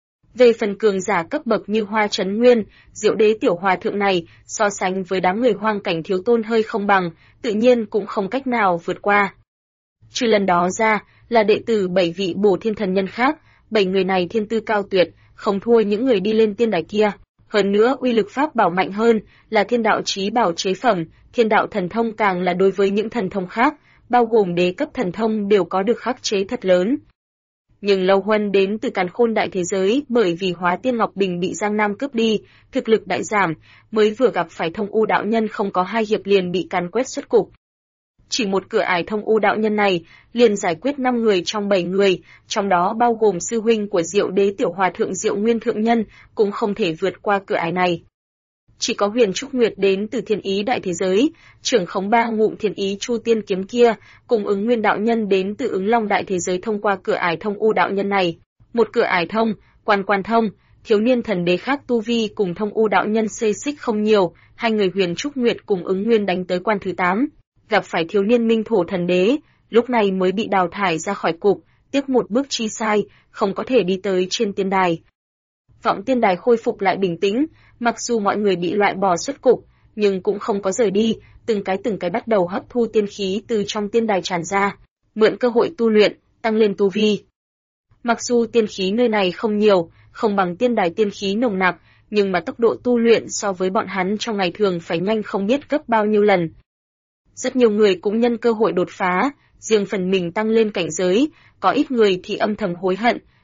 Về phần cường giả cấp bậc như Hoa Trấn Nguyên, Diệu Đế Tiểu Hòa Thượng này, so sánh với đám người Hoang Cảnh Thiếu Tôn hơi không bằng, tự nhiên cũng không cách nào vượt qua. Trừ lần đó ra, là đệ tử 7 vị Bổ Thiên Thần Nhân khác, 7 người này thiên tư cao tuyệt, không thua những người đi lên tiên đài kia. Hơn nữa uy lực pháp bảo mạnh hơn, là thiên đạo chí bảo chế phẩm, thiên đạo thần thông càng là đối với những thần thông khác, bao gồm đế cấp thần thông đều có được khắc chế thật lớn. Nhưng Lâu Huân đến từ Càn Khôn đại thế giới bởi vì Hóa Tiên Ngọc Bình bị Giang Nam cướp đi, thực lực đại giảm, mới vừa gặp phải Thông U đạo nhân không có 2 hiệp liền bị càn quét xuất cục. Chỉ một cửa ải Thông U đạo nhân này, liền giải quyết 5 người trong 7 người, trong đó bao gồm sư huynh của Diệu Đế Tiểu Hòa Thượng Diệu Nguyên Thượng Nhân, cũng không thể vượt qua cửa ải này. Chỉ có Huyền Trúc Nguyệt đến từ Thiên Ý đại thế giới, trưởng khống 3 ngụm Thiên Ý Chu Tiên kiếm kia, cùng Ứng Nguyên đạo nhân đến từ Ứng Long đại thế giới thông qua cửa ải Thông U đạo nhân này. Một cửa ải thông, quan thông, thiếu niên thần đế khác tu vi cùng Thông U đạo nhân xê xích không nhiều, hai người Huyền Trúc Nguyệt cùng Ứng Nguyên đánh tới quan thứ 8, gặp phải thiếu niên Minh Thổ thần đế, lúc này mới bị đào thải ra khỏi cục, tiếc một bước chi sai, không có thể đi tới trên tiên đài. Vọng tiên đài khôi phục lại bình tĩnh, mặc dù mọi người bị loại bỏ xuất cục, nhưng cũng không có rời đi, từng cái bắt đầu hấp thu tiên khí từ trong tiên đài tràn ra, mượn cơ hội tu luyện, tăng lên tu vi. Mặc dù tiên khí nơi này không nhiều, không bằng tiên đài tiên khí nồng nặc, nhưng mà tốc độ tu luyện so với bọn hắn trong ngày thường phải nhanh không biết gấp bao nhiêu lần. Rất nhiều người cũng nhân cơ hội đột phá, riêng phần mình tăng lên cảnh giới, có ít người thì âm thầm hối hận,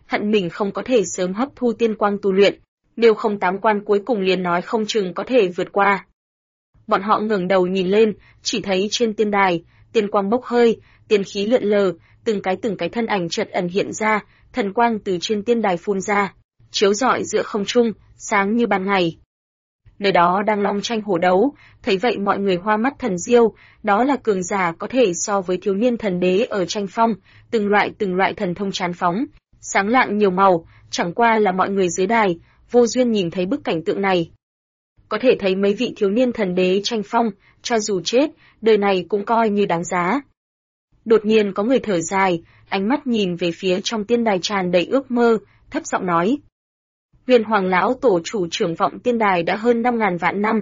hận mình không có thể sớm hấp thu tiên quang tu luyện, nếu không 8 quan cuối cùng liền nói không chừng có thể vượt qua. Bọn họ ngẩng đầu nhìn lên, chỉ thấy trên tiên đài, tiên quang bốc hơi, tiên khí lượn lờ, từng cái thân ảnh chợt ẩn hiện ra, thần quang từ trên tiên đài phun ra, chiếu rọi giữa không trung, sáng như ban ngày. Nơi đó đang long tranh hổ đấu, thấy vậy mọi người hoa mắt thần diêu, đó là cường giả có thể so với thiếu niên thần đế ở tranh phong, từng loại thần thông tràn phóng, sáng lạng nhiều màu, chẳng qua là mọi người dưới đài, vô duyên nhìn thấy bức cảnh tượng này. Có thể thấy mấy vị thiếu niên thần đế tranh phong, cho dù chết, đời này cũng coi như đáng giá. Đột nhiên có người thở dài, ánh mắt nhìn về phía trong tiên đài tràn đầy ước mơ, thấp giọng nói. Huyền Hoàng lão tổ chủ trưởng vọng tiên đài đã hơn 5.000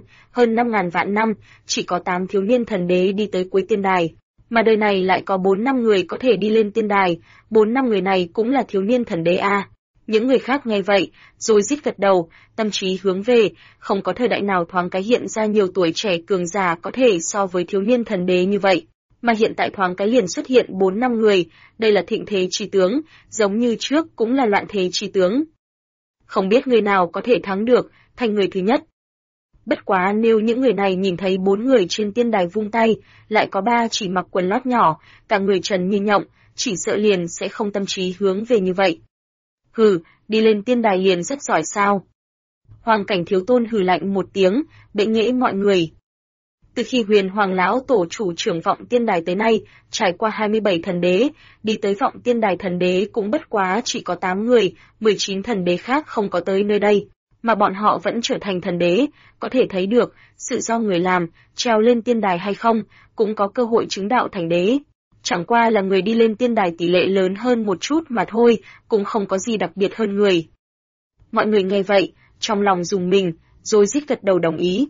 vạn năm, chỉ có 8 thiếu niên thần đế đi tới cuối tiên đài, mà đời này lại có 4-5 người có thể đi lên tiên đài, 4-5 người này cũng là thiếu niên thần đế a. Những người khác nghe vậy, rồi rít gật đầu, tâm trí hướng về, không có thời đại nào thoáng cái hiện ra nhiều tuổi trẻ cường giả có thể so với thiếu niên thần đế như vậy, mà hiện tại thoáng cái liền xuất hiện 4-5 người, đây là thịnh thế chi tướng, giống như trước cũng là loạn thế chi tướng. Không biết người nào có thể thắng được, thành người thứ nhất. Bất quá nếu những người này nhìn thấy 4 người trên tiên đài vung tay, lại có 3 chỉ mặc quần lót nhỏ, cả người trần như nhộng, chỉ sợ liền sẽ không tâm trí hướng về như vậy. Hừ, đi lên tiên đài liền rất giỏi sao? Hoàng Cảnh Thiếu Tôn hừ lạnh một tiếng, bệ nghệ mọi người. Từ khi Huyền Hoàng lão tổ chủ trưởng vọng tiên đài tới nay, trải qua 27 thần đế, đi tới vọng tiên đài thần đế cũng bất quá chỉ có 8 người, 19 thần đế khác không có tới nơi đây, mà bọn họ vẫn trở thành thần đế, có thể thấy được, sự do người làm, treo lên tiên đài hay không, cũng có cơ hội chứng đạo thành đế. Chẳng qua là người đi lên tiên đài tỷ lệ lớn hơn một chút mà thôi, cũng không có gì đặc biệt hơn người. Mọi người nghe vậy, trong lòng rùng mình, rồi rít gật đầu đồng ý.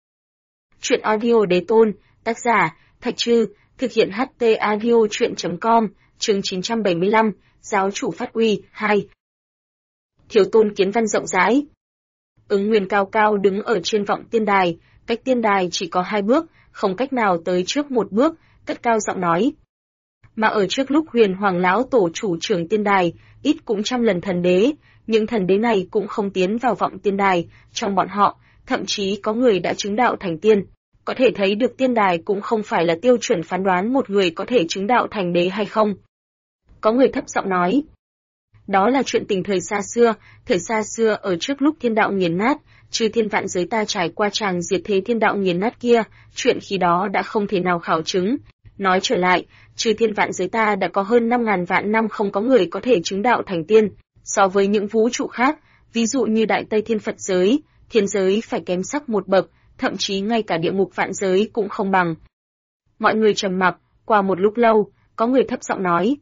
Chuyện audio đế tôn, tác giả, Thạch Trư, thực hiện HT audio chuyện.com, chương 975, giáo chủ phát uy, 2. Thiếu Tôn kiến văn rộng rãi. Ứng Nguyên cao cao đứng ở trên vọng tiên đài, cách tiên đài chỉ có 2 bước, không cách nào tới trước 1 bước, cất cao giọng nói. Mà ở trước lúc Huyền Hoàng lão tổ chủ trưởng tiên đài, ít cũng trăm lần thần đế, những thần đế này cũng không tiến vào vọng tiên đài, trong bọn họ, thậm chí có người đã chứng đạo thành tiên. Có thể thấy được tiên đài cũng không phải là tiêu chuẩn phán đoán một người có thể chứng đạo thành đế hay không. Có người thấp giọng nói. Đó là chuyện tình thời xa xưa ở trước lúc thiên đạo nghiền nát, chư thiên vạn giới ta trải qua tràng diệt thế thiên đạo nghiền nát kia, chuyện khi đó đã không thể nào khảo chứng. Nói trở lại, chư thiên vạn giới ta đã có hơn 5.000 vạn năm không có người có thể chứng đạo thành tiên, so với những vũ trụ khác, ví dụ như Đại Tây Thiên Phật giới, thiên giới phải kém sắc một bậc, thậm chí ngay cả địa ngục vạn giới cũng không bằng. Mọi người trầm mặc, qua một lúc lâu, có người thấp giọng nói.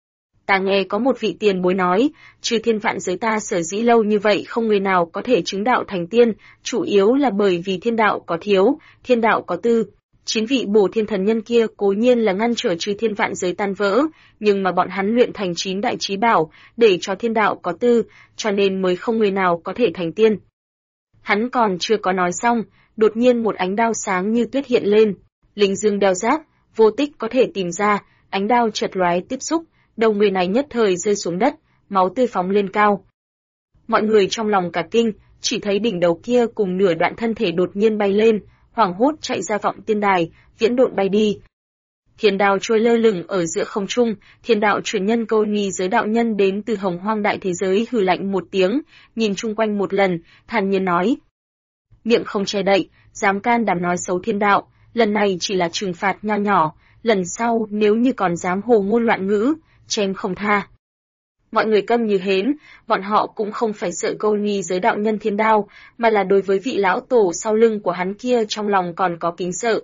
Ta nghe có một vị tiền bối nói, chư thiên vạn giới ta sở dĩ lâu như vậy không người nào có thể chứng đạo thành tiên, chủ yếu là bởi vì thiên đạo có thiếu, thiên đạo có tư. 9 vị bổ thiên thần nhân kia cố nhiên là ngăn trở chư thiên vạn giới tan vỡ, nhưng mà bọn hắn luyện thành 9 đại chí bảo, để cho thiên đạo có tư, cho nên mới không người nào có thể thành tiên. Hắn còn chưa có nói xong, đột nhiên một ánh đao sáng như tuyết hiện lên, linh dương đeo giáp, vô tích có thể tìm ra, ánh đao chợt lóe tiếp xúc, đầu người này nhất thời rơi xuống đất, máu tươi phóng lên cao. Mọi người trong lòng cả kinh, chỉ thấy đỉnh đầu kia cùng nửa đoạn thân thể đột nhiên bay lên, hoảng hốt chạy ra vọng tiên đài, viễn độn bay đi. Thiên đao trôi lơ lửng ở giữa không trung, thiên đạo truyền nhân Câu Nhi giới đạo nhân đến từ Hồng Hoang đại thế giới hừ lạnh một tiếng, nhìn chung quanh một lần, thản nhiên nói: miệng không che đậy, dám can đảm nói xấu thiên đạo, lần này chỉ là trừng phạt nho nhỏ, lần sau nếu như còn dám hồ ngôn loạn ngữ, chém không tha. Mọi người câm như hến, bọn họ cũng không phải sợ Câu Nhi giới đạo nhân thiên đao, mà là đối với vị lão tổ sau lưng của hắn kia trong lòng còn có kính sợ.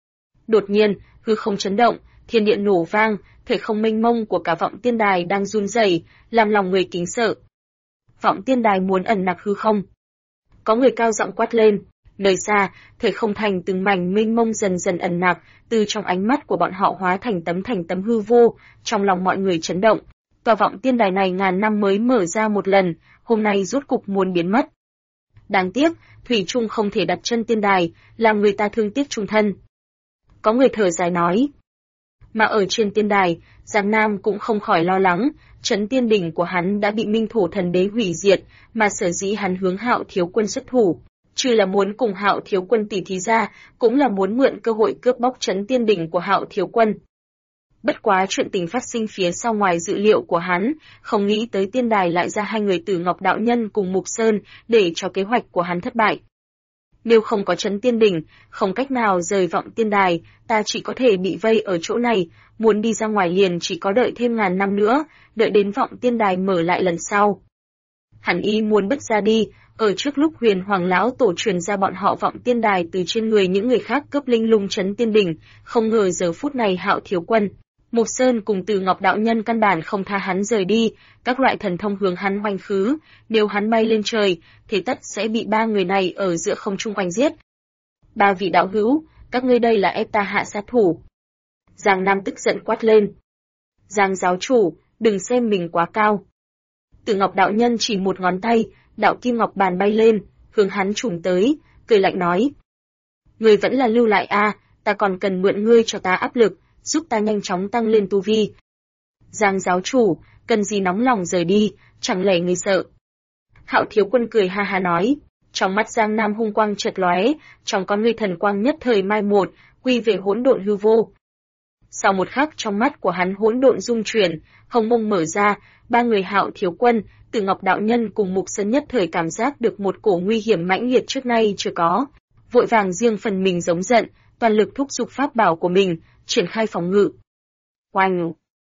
Đột nhiên, hư không chấn động, thiên địa nổ vang, thời không mênh mông của cả vọng tiên đài đang run rẩy, làm lòng người kính sợ. Vọng tiên đài muốn ẩn nặc hư không. Có người cao giọng quát lên, nơi xa, thời không thành từng mảnh mênh mông dần dần ẩn nặc, từ trong ánh mắt của bọn họ hóa thành tấm hư vô, trong lòng mọi người chấn động. Tòa vọng tiên đài này ngàn năm mới mở ra một lần, hôm nay rốt cục muốn biến mất. Đáng tiếc, thủy chung không thể đặt chân tiên đài, làm người ta thương tiếc chung thân. Có người thở dài nói. Mà ở trên tiên đài, Giang Nam cũng không khỏi lo lắng, trấn tiên đỉnh của hắn đã bị Minh Thổ Thần Đế hủy diệt, mà sở dĩ hắn hướng Hạo Thiếu Quân xuất thủ, trừ là muốn cùng Hạo Thiếu Quân tỉ thí ra, cũng là muốn mượn cơ hội cướp bóc trấn tiên đỉnh của Hạo Thiếu Quân. Bất quá chuyện tình phát sinh phía sau ngoài dự liệu của hắn, không nghĩ tới tiên đài lại ra hai người Tử Ngọc đạo nhân cùng Mục Sơn, để cho kế hoạch của hắn thất bại. Nếu không có trấn tiên đỉnh, không cách nào rời vọng tiên đài, ta chỉ có thể bị vây ở chỗ này, muốn đi ra ngoài liền chỉ có đợi thêm ngàn năm nữa, đợi đến vọng tiên đài mở lại lần sau. Hắn ý muốn bứt ra đi, ở trước lúc Huyền Hoàng lão tổ truyền ra bọn họ vọng tiên đài từ trên người những người khác cướp linh lung trấn tiên đỉnh, không ngờ giờ phút này Hạo Thiếu Quân, Mục Sơn cùng Từ Ngọc đạo nhân căn bản không tha hắn rời đi, các loại thần thông hướng hắn oanh khứ, nếu hắn bay lên trời, thì tất sẽ bị ba người này ở giữa không trung oanh giết. Ba vị đạo hữu, các ngươi đây là ép ta hạ sát thủ. Giang Nam tức giận quát lên. Giang giáo chủ, đừng xem mình quá cao. Từ Ngọc đạo nhân chỉ một ngón tay, đạo kim ngọc bàn bay lên, hướng hắn trùm tới, cười lạnh nói. Ngươi vẫn là lưu lại a, ta còn cần mượn ngươi cho ta áp lực, giúp ta nhanh chóng tăng lên tu vi. Giang giáo chủ, cần gì nóng lòng rời đi, chẳng lẽ ngươi sợ? Hạo Thiếu Quân cười ha ha nói, trong mắt Giang Nam hung quang chợt lóe, trong con ngươi thần quang nhất thời mai một, quy về hỗn độn hư vô. Sau một khắc trong mắt của hắn hỗn độn dung chuyển, hồng mông mở ra, ba người Hạo Thiếu Quân, Từ Ngọc đạo nhân cùng Mục Sơn nhất thời cảm giác được một cổ nguy hiểm mãnh liệt trước nay chưa có, vội vàng riêng phần mình giống giận, toàn lực thúc giục pháp bảo của mình, triển khai phòng ngự. Oanh!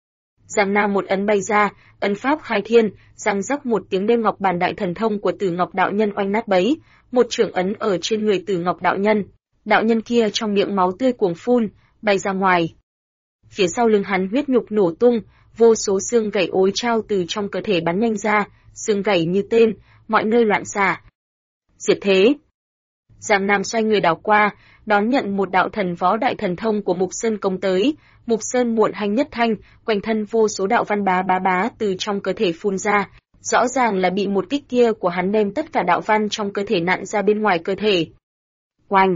Giang Nam một ấn bay ra, ấn pháp khai thiên, răng rắc một tiếng đem ngọc bàn đại thần thông của Từ Ngọc đạo nhân oanh nát bấy, một chưởng ấn ở trên người Từ Ngọc đạo nhân. Đạo nhân kia trong miệng máu tươi cuồng phun, bay ra ngoài. Phía sau lưng hắn huyết nhục nổ tung, vô số xương gãy ối trao từ trong cơ thể bắn nhanh ra, xương gãy như tên, mọi nơi loạn xạ. Diệt thế! Giang Nam xoay người đảo qua, đón nhận một đạo thần võ đại thần thông của Mục Sơn công tới. Mục Sơn muộn hành nhất thanh, quanh thân vô số đạo văn bá bá từ trong cơ thể phun ra, rõ ràng là bị một kích kia của hắn đem tất cả đạo văn trong cơ thể nặn ra bên ngoài cơ thể. Oanh!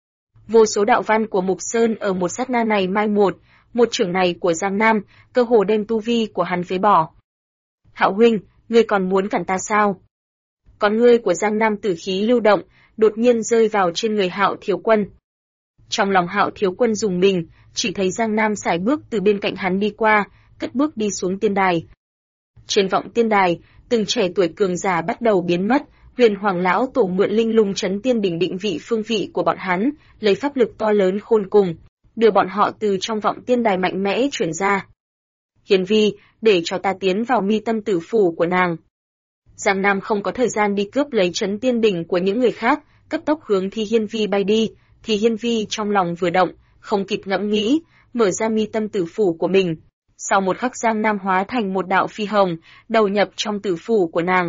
Vô số đạo văn của Mục Sơn ở một sát na này mai một chưởng này của Giang Nam, cơ hồ đem tu vi của hắn phế bỏ. Hạo huynh, ngươi còn muốn cản ta sao? Con ngươi của Giang Nam tử khí lưu động, đột nhiên rơi vào trên người Hạo Thiếu Quân. Trong lòng Hạo Thiếu Quân dùng mình, chỉ thấy Giang Nam sải bước từ bên cạnh hắn đi qua, cất bước đi xuống tiên đài. Trên vọng tiên đài, từng trẻ tuổi cường giả bắt đầu biến mất, Huyền Hoàng lão tổ mượn linh lung trấn tiên đỉnh định vị phương vị của bọn hắn, lấy pháp lực to lớn khôn cùng, đưa bọn họ từ trong vọng tiên đài mạnh mẽ chuyển ra. Hiền Vi, để cho ta tiến vào mi tâm tử phủ của nàng. Giang Nam không có thời gian đi cướp lấy trấn tiên đỉnh của những người khác, cấp tốc hướng Thi Hiên Vi bay đi. Thi Hiên Vi trong lòng vừa động, không kịp ngẫm nghĩ, mở ra mi tâm tử phủ của mình. Sau một khắc Giang Nam hóa thành một đạo phi hồng, đầu nhập trong tử phủ của nàng.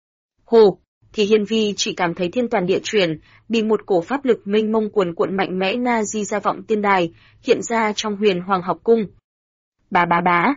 Hồ! Thì Hiên Vi chỉ cảm thấy thiên toàn địa chuyển, bị một cổ pháp lực mênh mông cuồn cuộn mạnh mẽ na di ra vọng tiên đài, hiện ra trong Huyền Hoàng học cung. Bá.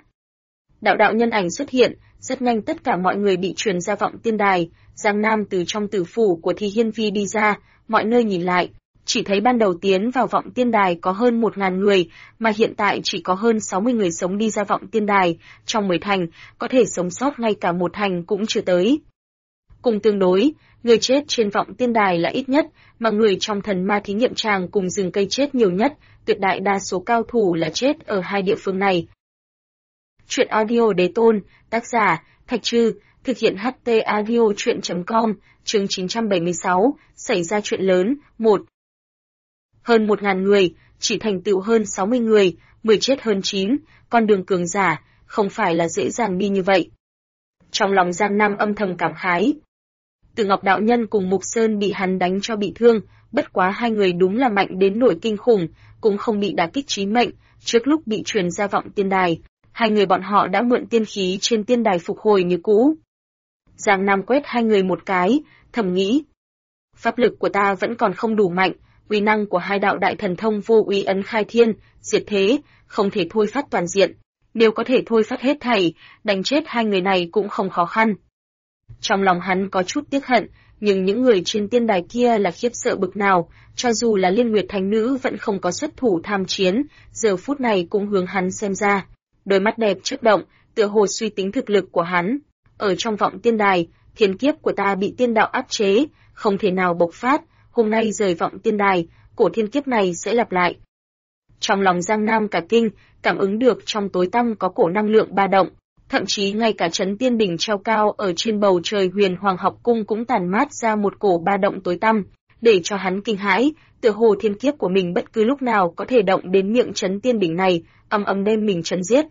Đạo nhân ảnh xuất hiện, rất nhanh tất cả mọi người bị truyền ra vọng tiên đài. Giang Nam từ trong tử phủ của Thi Hiên Vi đi ra, mọi nơi nhìn lại, chỉ thấy ban đầu tiến vào vọng tiên đài có hơn 1000 người, mà hiện tại chỉ có hơn 60 người sống đi ra vọng tiên đài, trong 10 thành, có thể sống sót ngay cả một thành cũng chưa tới. Cùng tương đối, người chết trên vọng tiên đài là ít nhất, mà người trong thần ma thí nghiệm tràng cùng rừng cây chết nhiều nhất, tuyệt đại đa số cao thủ là chết ở hai địa phương này. Chuyện audio Đế Tôn, tác giả, Thạch Trư, thực hiện HT Audio Chuyện.com, chương 976, xảy ra chuyện lớn, 1. Hơn 1000 người, chỉ thành tựu hơn 60 người, 10 chết hơn 9, con đường cường giả, không phải là dễ dàng đi như vậy. Trong lòng Giang Nam âm thầm cảm khái. Từ Ngọc đạo nhân cùng Mục Sơn bị hắn đánh cho bị thương, bất quá hai người đúng là mạnh đến nỗi kinh khủng, cũng không bị đả kích chí mệnh, trước lúc bị truyền ra vọng tiên đài, hai người bọn họ đã mượn tiên khí trên tiên đài phục hồi như cũ. Giang Nam quét hai người một cái, thầm nghĩ. Pháp lực của ta vẫn còn không đủ mạnh, uy năng của hai đạo đại thần thông vô úy ấn khai thiên, diệt thế, không thể thôi phát toàn diện. Nếu có thể thôi phát hết thảy, đánh chết hai người này cũng không khó khăn. Trong lòng hắn có chút tiếc hận, nhưng những người trên tiên đài kia là khiếp sợ bực nào, cho dù là Liên Nguyệt Thánh Nữ vẫn không có xuất thủ tham chiến, giờ phút này cũng hướng hắn xem ra. Đôi mắt đẹp chớp động, tựa hồ suy tính thực lực của hắn. Ở trong vọng tiên đài, thiên kiếp của ta bị tiên đạo áp chế, không thể nào bộc phát, hôm nay rời vọng tiên đài, cổ thiên kiếp này sẽ lặp lại. Trong lòng Giang Nam cả kinh, cảm ứng được trong tối tăm có cổ năng lượng ba động, thậm chí ngay cả chấn tiên đỉnh treo cao ở trên bầu trời Huyền Hoàng học cung cũng tản mát ra một cổ ba động tối tăm, để cho hắn kinh hãi, tựa hồ thiên kiếp của mình bất cứ lúc nào có thể động đến miệng chấn tiên đỉnh này, ầm ầm đem mình chấn giết.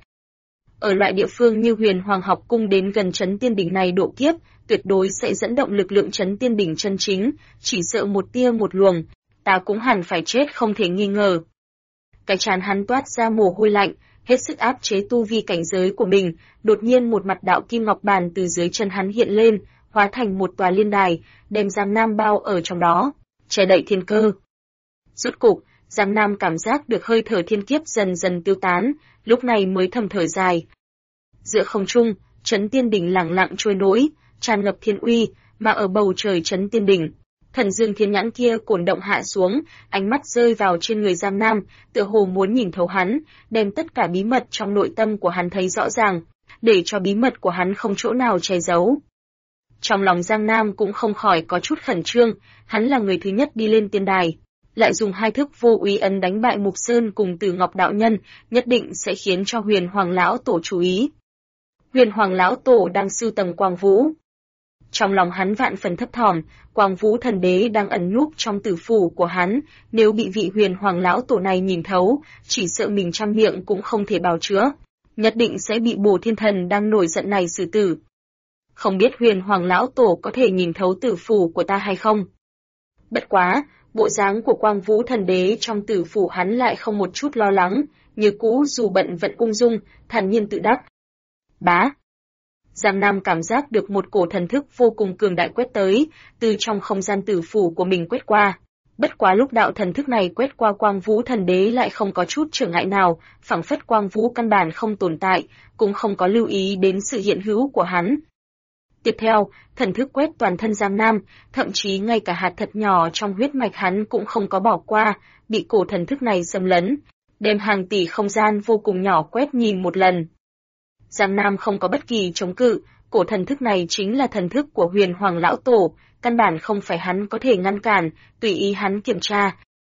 Ở loại địa phương như Huyền Hoàng học cung đến gần chấn tiên đỉnh này độ kiếp, tuyệt đối sẽ dẫn động lực lượng chấn tiên đỉnh chân chính, chỉ sợ một tia một luồng, ta cũng hẳn phải chết không thể nghi ngờ. Cái trán hắn toát ra mồ hôi lạnh, hết sức áp chế tu vi cảnh giới của mình, đột nhiên một mặt đạo kim ngọc bàn từ dưới chân hắn hiện lên, hóa thành một tòa liên đài, đem Giang Nam bao ở trong đó, che đậy thiên cơ. Rốt cục, Giang Nam cảm giác được hơi thở thiên kiếp dần dần tiêu tán, lúc này mới thầm thở dài. Giữa không trung, chấn tiên đỉnh lẳng lặng trôi nổi, tràn ngập thiên uy, mà ở bầu trời chấn tiên đỉnh, Thần Dương Thiên Nhãn kia cuồn động hạ xuống, ánh mắt rơi vào trên người Giang Nam, tựa hồ muốn nhìn thấu hắn, đem tất cả bí mật trong nội tâm của hắn thấy rõ ràng, để cho bí mật của hắn không chỗ nào che giấu. Trong lòng Giang Nam cũng không khỏi có chút khẩn trương, hắn là người thứ nhất đi lên tiên đài, lại dùng hai thức vô úy ấn đánh bại Mục Sơn cùng Tử Ngọc đạo nhân, nhất định sẽ khiến cho Huyền Hoàng lão tổ chú ý. Huyền Hoàng lão tổ đang sưu tầm quang vũ. Trong lòng hắn vạn phần thấp thỏm, Quang Vũ Thần Đế đang ẩn núp trong tử phủ của hắn, nếu bị vị Huyền Hoàng lão tổ này nhìn thấu, chỉ sợ mình trăm miệng cũng không thể bào chữa, nhất định sẽ bị Bồ Thiên Thần đang nổi giận này xử tử. Không biết Huyền Hoàng lão tổ có thể nhìn thấu tử phủ của ta hay không? Bất quá, bộ dáng của Quang Vũ Thần Đế trong tử phủ hắn lại không một chút lo lắng, như cũ dù bận vẫn ung dung, thản nhiên tự đắc. Bá! Giang Nam cảm giác được một cổ thần thức vô cùng cường đại quét tới, từ trong không gian tử phủ của mình quét qua. Bất quá lúc đạo thần thức này quét qua Quang Vũ Thần Đế lại không có chút trở ngại nào, phảng phất Quang Vũ căn bản không tồn tại, cũng không có lưu ý đến sự hiện hữu của hắn. Tiếp theo, thần thức quét toàn thân Giang Nam, thậm chí ngay cả hạt thật nhỏ trong huyết mạch hắn cũng không có bỏ qua, bị cổ thần thức này xâm lấn, đem hàng tỷ không gian vô cùng nhỏ quét nhìn một lần. Giang Nam không có bất kỳ chống cự, cổ thần thức này chính là thần thức của Huyền Hoàng lão tổ, căn bản không phải hắn có thể ngăn cản, tùy ý hắn kiểm tra.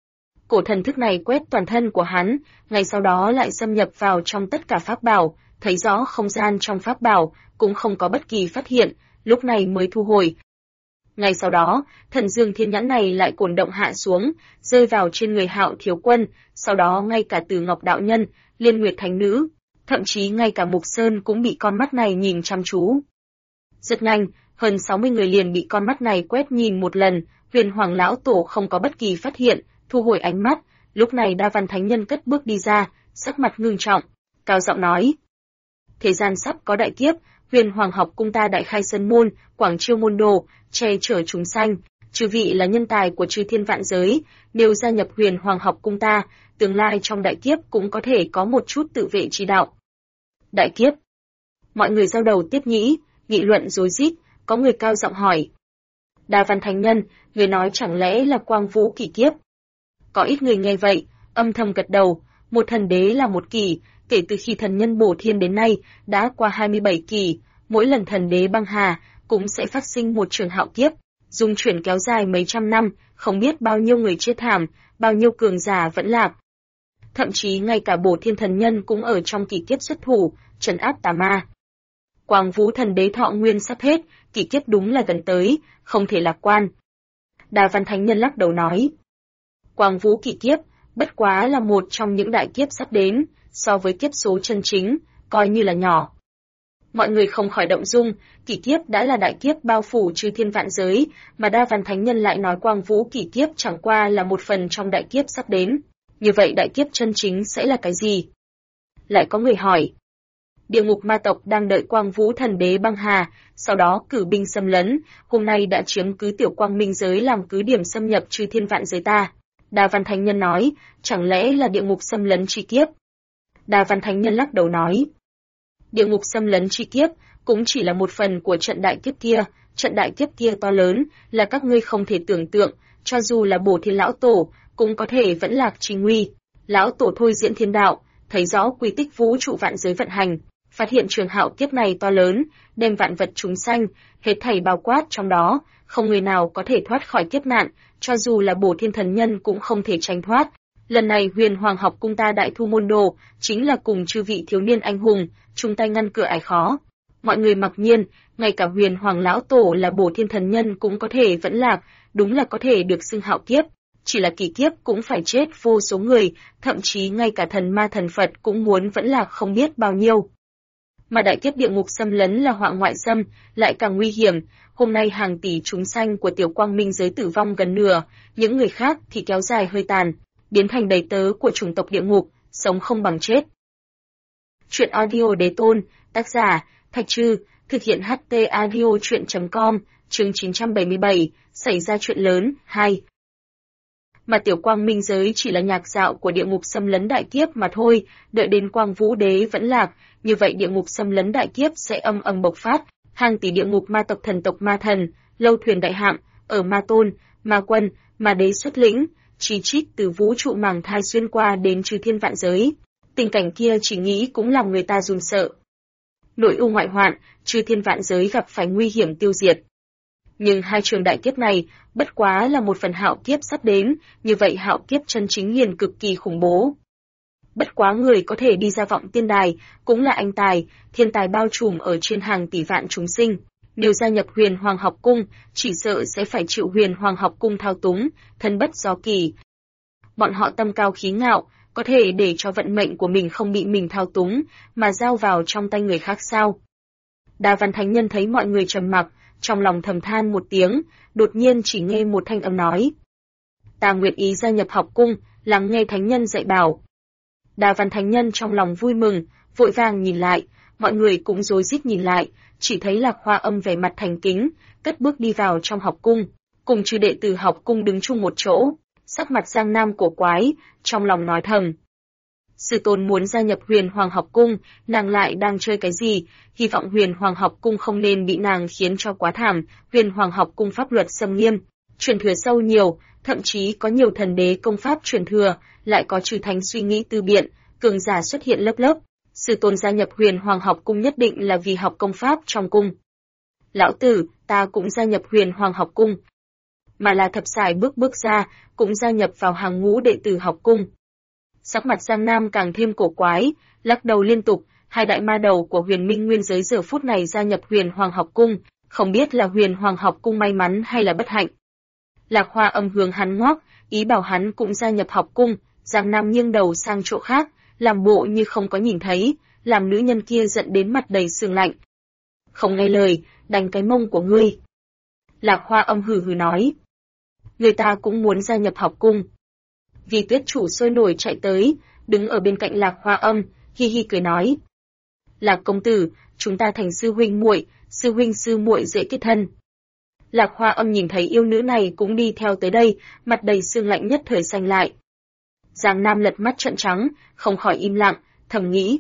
Cổ thần thức này quét toàn thân của hắn, ngay sau đó lại xâm nhập vào trong tất cả pháp bảo, thấy rõ không gian trong pháp bảo, cũng không có bất kỳ phát hiện, lúc này mới thu hồi. Ngay sau đó, Thần Dương Thiên Nhãn này lại cuồn động hạ xuống, rơi vào trên người Hạo Thiếu Quân, sau đó ngay cả Tử Ngọc đạo nhân, Liên Nguyệt Thánh Nữ, thậm chí ngay cả Mục Sơn cũng bị con mắt này nhìn chăm chú. Rất nhanh, hơn 60 người liền bị con mắt này quét nhìn một lần, Huyền Hoàng lão tổ không có bất kỳ phát hiện, thu hồi ánh mắt, lúc này Đa Văn Thánh Nhân cất bước đi ra, sắc mặt ngưng trọng, cao giọng nói: "Thế gian sắp có đại kiếp, Huyền Hoàng học cung ta đại khai sơn môn, quảng chiêu môn đồ, che chở chúng sanh, chư vị là nhân tài của chư thiên vạn giới, nếu gia nhập Huyền Hoàng học cung ta, tương lai trong đại kiếp cũng có thể có một chút tự vệ chi đạo." Đại kiếp? Mọi người giao đầu tiếp nhĩ, nghị luận rối rít, có người cao giọng hỏi: "Đa Văn Thánh Nhân, người nói chẳng lẽ là Quang Vũ kỳ kiếp?" Có ít người nghe vậy, âm thầm gật đầu, một thần đế là một kỳ, kể từ khi thần nhân bổ thiên đến nay, đã qua 27 kỳ, mỗi lần thần đế băng hà, cũng sẽ phát sinh một trường hạo kiếp, dung chuyển kéo dài mấy trăm năm, không biết bao nhiêu người chết thảm, bao nhiêu cường giả vẫn lạc. Thậm chí ngay cả bổ thiên thần nhân cũng ở trong kỳ kiếp xuất thủ, trấn áp tà ma. Quang Vũ thần đế thọ nguyên sắp hết, kỳ kiếp đúng là gần tới, không thể lạc quan. Đa Văn Thánh Nhân lắc đầu nói: Quang Vũ kỳ kiếp, bất quá là một trong những đại kiếp sắp đến, so với kiếp số chân chính, coi như là nhỏ. Mọi người không khỏi động dung, kỳ kiếp đã là đại kiếp bao phủ chư thiên vạn giới, mà Đa Văn Thánh Nhân lại nói Quang Vũ kỳ kiếp chẳng qua là một phần trong đại kiếp sắp đến. Như vậy đại kiếp chân chính sẽ là cái gì? Lại có người hỏi. Địa ngục ma tộc đang đợi Quang Vũ thần đế băng hà, sau đó cử binh xâm lấn, hôm nay đã chiếm cứ tiểu quang minh giới làm cứ điểm xâm nhập chư thiên vạn giới ta. Đa Văn Thánh Nhân nói, chẳng lẽ là địa ngục xâm lấn chi kiếp? Đa Văn Thánh Nhân lắc đầu nói, địa ngục xâm lấn chi kiếp, cũng chỉ là một phần của trận đại kiếp kia. Trận đại kiếp kia to lớn, là các ngươi không thể tưởng tượng, cho dù là Bổ Thiên lão tổ, cũng có thể vẫn lạc chi nguy. Lão tổ thôi diễn thiên đạo, thấy rõ quy tích vũ trụ vạn giới vận hành, phát hiện trường hạo kiếp này to lớn, đem vạn vật chúng sanh, hết thảy bao quát trong đó, không người nào có thể thoát khỏi kiếp nạn, cho dù là Bổ Thiên thần nhân cũng không thể tránh thoát. Lần này Huyền Hoàng học cung ta đại thu môn đồ, chính là cùng chư vị thiếu niên anh hùng, chung tay ngăn cửa ải khó. Mọi người mặc nhiên, ngay cả Huyền Hoàng lão tổ là Bổ Thiên thần nhân cũng có thể vẫn lạc, đúng là có thể được xưng hạo kiếp. Chỉ là kỳ kiếp cũng phải chết vô số người, thậm chí ngay cả thần ma thần Phật cũng muốn vẫn lạc không biết bao nhiêu. Mà đại kiếp địa ngục xâm lấn là họa ngoại xâm, lại càng nguy hiểm. Hôm nay hàng tỷ chúng sanh của Tiểu Quang Minh giới tử vong gần nửa, những người khác thì kéo dài hơi tàn, biến thành đầy tớ của chủng tộc địa ngục, sống không bằng chết. Truyện audio đế tôn, tác giả, Thạch Trư, thực hiện HT audio truyện.com, chương 977, xảy ra chuyện lớn, 2. Mà Tiểu Quang Minh giới chỉ là nhạc dạo của địa ngục xâm lấn đại kiếp mà thôi, đợi đến Quang Vũ Đế vẫn lạc, như vậy địa ngục xâm lấn đại kiếp sẽ âm ầm bộc phát, hàng tỷ địa ngục ma tộc ma thần, lâu thuyền đại hạm, ở ma tôn, ma quân, ma đế xuất lĩnh, chi chít từ vũ trụ màng thai xuyên qua đến chư thiên vạn giới. Tình cảnh kia chỉ nghĩ cũng làm người ta run sợ. Nội ưu ngoại hoạn, chư thiên vạn giới gặp phải nguy hiểm tiêu diệt. Nhưng hai trường đại kiếp này, bất quá là một phần hạo kiếp sắp đến, như vậy hạo kiếp chân chính liền cực kỳ khủng bố. Bất quá người có thể đi ra vọng tiên đài, cũng là anh tài, thiên tài bao trùm ở trên hàng tỷ vạn chúng sinh. Nếu gia nhập Huyền Hoàng học cung, chỉ sợ sẽ phải chịu Huyền Hoàng học cung thao túng, thân bất do kỳ. Bọn họ tâm cao khí ngạo, có thể để cho vận mệnh của mình không bị mình thao túng, mà giao vào trong tay người khác sao? Đa Văn Thánh Nhân thấy mọi người trầm mặc, trong lòng thầm than một tiếng, đột nhiên chỉ nghe một thanh âm nói: "Ta nguyện ý gia nhập học cung, lắng nghe Thánh Nhân dạy bảo." Đa Văn Thánh Nhân trong lòng vui mừng, vội vàng nhìn lại, mọi người cũng rối rít nhìn lại, chỉ thấy Lạc Hoa Âm vẻ mặt thành kính, cất bước đi vào trong học cung, cùng chư đệ tử học cung đứng chung một chỗ, sắc mặt Giang Nam cổ quái, trong lòng nói thầm: sư tôn muốn gia nhập Huyền Hoàng học cung, nàng lại đang chơi cái gì? Hy vọng Huyền Hoàng học cung không nên bị nàng khiến cho quá thảm. Huyền Hoàng học cung pháp luật xâm nghiêm, truyền thừa sâu nhiều, thậm chí có nhiều thần đế công pháp truyền thừa, lại có trừ thánh suy nghĩ tư biện, cường giả xuất hiện lớp lớp. Sư tôn gia nhập Huyền Hoàng học cung nhất định là vì học công pháp trong cung. Lão tử, ta cũng gia nhập Huyền Hoàng học cung. Mà là Thập Sải bước ra, cũng gia nhập vào hàng ngũ đệ tử học cung. Sắc mặt Giang Nam càng thêm cổ quái, lắc đầu liên tục, hai đại ma đầu của Huyền Minh Nguyên giới giờ phút này gia nhập Huyền Hoàng học cung, không biết là Huyền Hoàng học cung may mắn hay là bất hạnh. Lạc Hoa Âm hướng hắn ngoắc, ý bảo hắn cũng gia nhập học cung. Giang Nam nghiêng đầu sang chỗ khác, làm bộ như không có nhìn thấy, làm nữ nhân kia giận đến mặt đầy sương lạnh. Không nghe lời, đánh cái mông của ngươi. Lạc Hoa Âm hừ hừ nói. Người ta cũng muốn gia nhập học cung. Vì Tuyết chủ sôi nổi chạy tới, đứng ở bên cạnh Lạc Hoa Âm, hi hi cười nói: Lạc công tử, chúng ta thành sư huynh muội, sư huynh sư muội dễ kết thân. Lạc Hoa Âm nhìn thấy yêu nữ này cũng đi theo tới đây, mặt đầy sương lạnh nhất thời xanh lại. Giang Nam lật mắt trợn trắng, không khỏi im lặng, thầm nghĩ: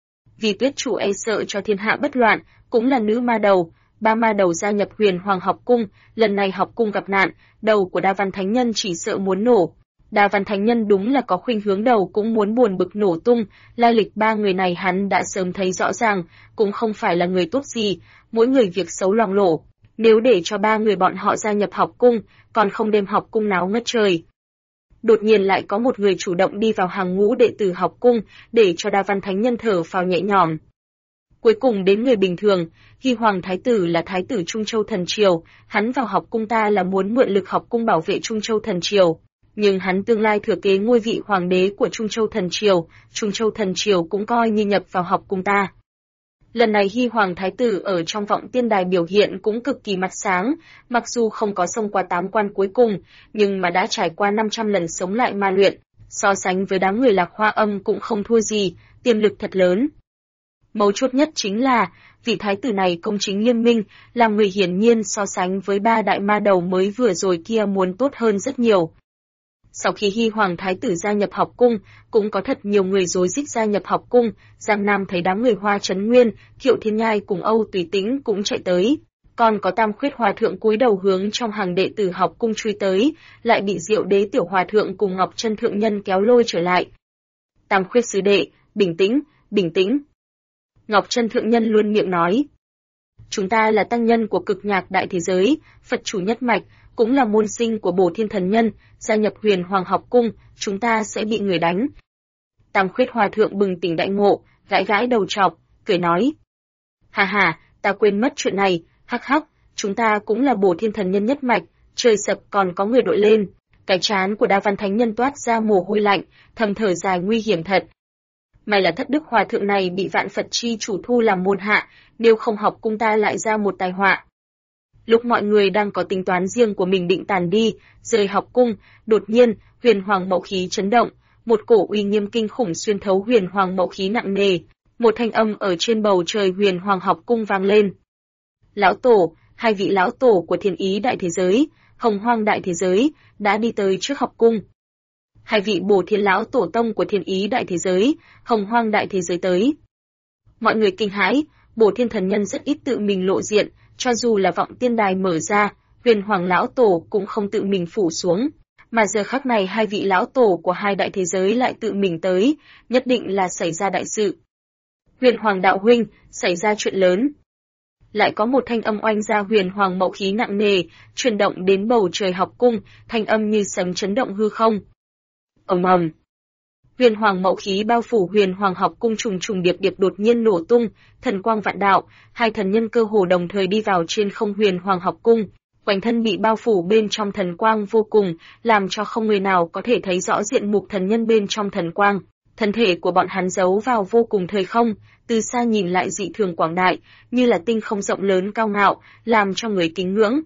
Vì Tuyết chủ e sợ cho thiên hạ bất loạn, cũng là nữ ma đầu, ba ma đầu gia nhập Huyền Hoàng học cung, lần này học cung gặp nạn, đầu của Đa Văn Thánh Nhân chỉ sợ muốn nổ. Đa Văn Thánh Nhân đúng là có khuynh hướng đầu cũng muốn buồn bực nổ tung, lai lịch ba người này hắn đã sớm thấy rõ ràng, cũng không phải là người tốt gì, mỗi người việc xấu loang lổ. Nếu để cho ba người bọn họ gia nhập học cung, còn không đem học cung náo ngất trời. Đột nhiên lại có một người chủ động đi vào hàng ngũ đệ tử học cung, để cho Đa Văn Thánh Nhân thở phào nhẹ nhõm. Cuối cùng đến người bình thường, Hy Hoàng Thái tử là Thái tử Trung Châu Thần Triều, hắn vào học cung ta là muốn mượn lực học cung bảo vệ Trung Châu Thần Triều. Nhưng hắn tương lai thừa kế ngôi vị hoàng đế của Trung Châu Thần Triều cũng coi như nhập vào học cung ta. Lần này Hy Hoàng Thái tử ở trong vọng tiên đài biểu hiện cũng cực kỳ mặt sáng, mặc dù không có xông qua 8 quan cuối cùng, nhưng mà đã trải qua 500 lần sống lại ma luyện, so sánh với đám người Lạc Hoa Âm cũng không thua gì, tiềm lực thật lớn. Mấu chốt nhất chính là, vị thái tử này công chính nghiêm minh, làm người hiển nhiên so sánh với ba đại ma đầu mới vừa rồi kia muốn tốt hơn rất nhiều. Sau khi Hy Hoàng Thái tử gia nhập học cung, cũng có thật nhiều người rối rít gia nhập học cung. Giang Nam thấy đám người Hoa Chấn Nguyên, Thiệu Thiên Nhai cùng Âu Tùy Tĩnh cũng chạy tới. Còn có Tam Khuyết Hòa Thượng cúi đầu hướng trong hàng đệ tử học cung truy tới, lại bị Diệu Đế Tiểu Hòa Thượng cùng Ngọc Chân Thượng Nhân kéo lôi trở lại. Tam Khuyết sư đệ, bình tĩnh, bình tĩnh. Ngọc Chân Thượng Nhân luôn miệng nói. Chúng ta là tăng nhân của Cực Nhạc Đại Thế Giới, Phật chủ nhất mạch, cũng là môn sinh của Bổ Thiên Thần Nhân, gia nhập Huyền Hoàng học cung, chúng ta sẽ bị người đánh. Tam Khuyết Hòa Thượng bừng tỉnh đại ngộ, gãi gãi đầu trọc, cười nói. Hà hà, ta quên mất chuyện này, hắc hắc, chúng ta cũng là Bổ Thiên Thần Nhân nhất mạch, trời sập còn có người đội lên. Cái trán của Đa Văn Thánh Nhân toát ra mồ hôi lạnh, thầm thở dài nguy hiểm thật. May là Thất Đức Hòa Thượng này bị Vạn Phật chi chủ thu làm môn hạ, nếu không học cung ta lại ra một tai họa. Lúc mọi người đang có tính toán riêng của mình định tàn đi, rời học cung, đột nhiên, Huyền Hoàng mậu khí chấn động, một cổ uy nghiêm kinh khủng xuyên thấu Huyền Hoàng mậu khí nặng nề, một thanh âm ở trên bầu trời Huyền Hoàng học cung vang lên. Lão tổ, hai vị lão tổ của Thiên Ý Đại Thế Giới, Hồng Hoang Đại Thế Giới, đã đi tới trước học cung. Hai vị Bổ Thiên lão tổ tông của Thiên Ý Đại Thế Giới, Hồng Hoang Đại Thế Giới tới. Mọi người kinh hãi, Bổ Thiên Thần Nhân rất ít tự mình lộ diện, cho dù là vọng tiên đài mở ra, Huyền Hoàng lão tổ cũng không tự mình phủ xuống, mà giờ khắc này hai vị lão tổ của hai đại thế giới lại tự mình tới, nhất định là xảy ra đại sự. Huyền Hoàng đạo huynh, xảy ra chuyện lớn. Lại có một thanh âm oanh ra Huyền Hoàng mậu khí nặng nề, truyền động đến bầu trời học cung, thanh âm như sấm chấn động hư không. Ầm ầm. Huyền Hoàng mậu khí bao phủ Huyền Hoàng học cung trùng trùng điệp điệp đột nhiên nổ tung, thần quang vạn đạo, hai thần nhân cơ hồ đồng thời đi vào trên không Huyền Hoàng học cung, quanh thân bị bao phủ bên trong thần quang vô cùng, làm cho không người nào có thể thấy rõ diện mục thần nhân bên trong thần quang. Thân thể của bọn hắn giấu vào vô cùng thời không, từ xa nhìn lại dị thường quảng đại, như là tinh không rộng lớn cao ngạo, làm cho người kính ngưỡng.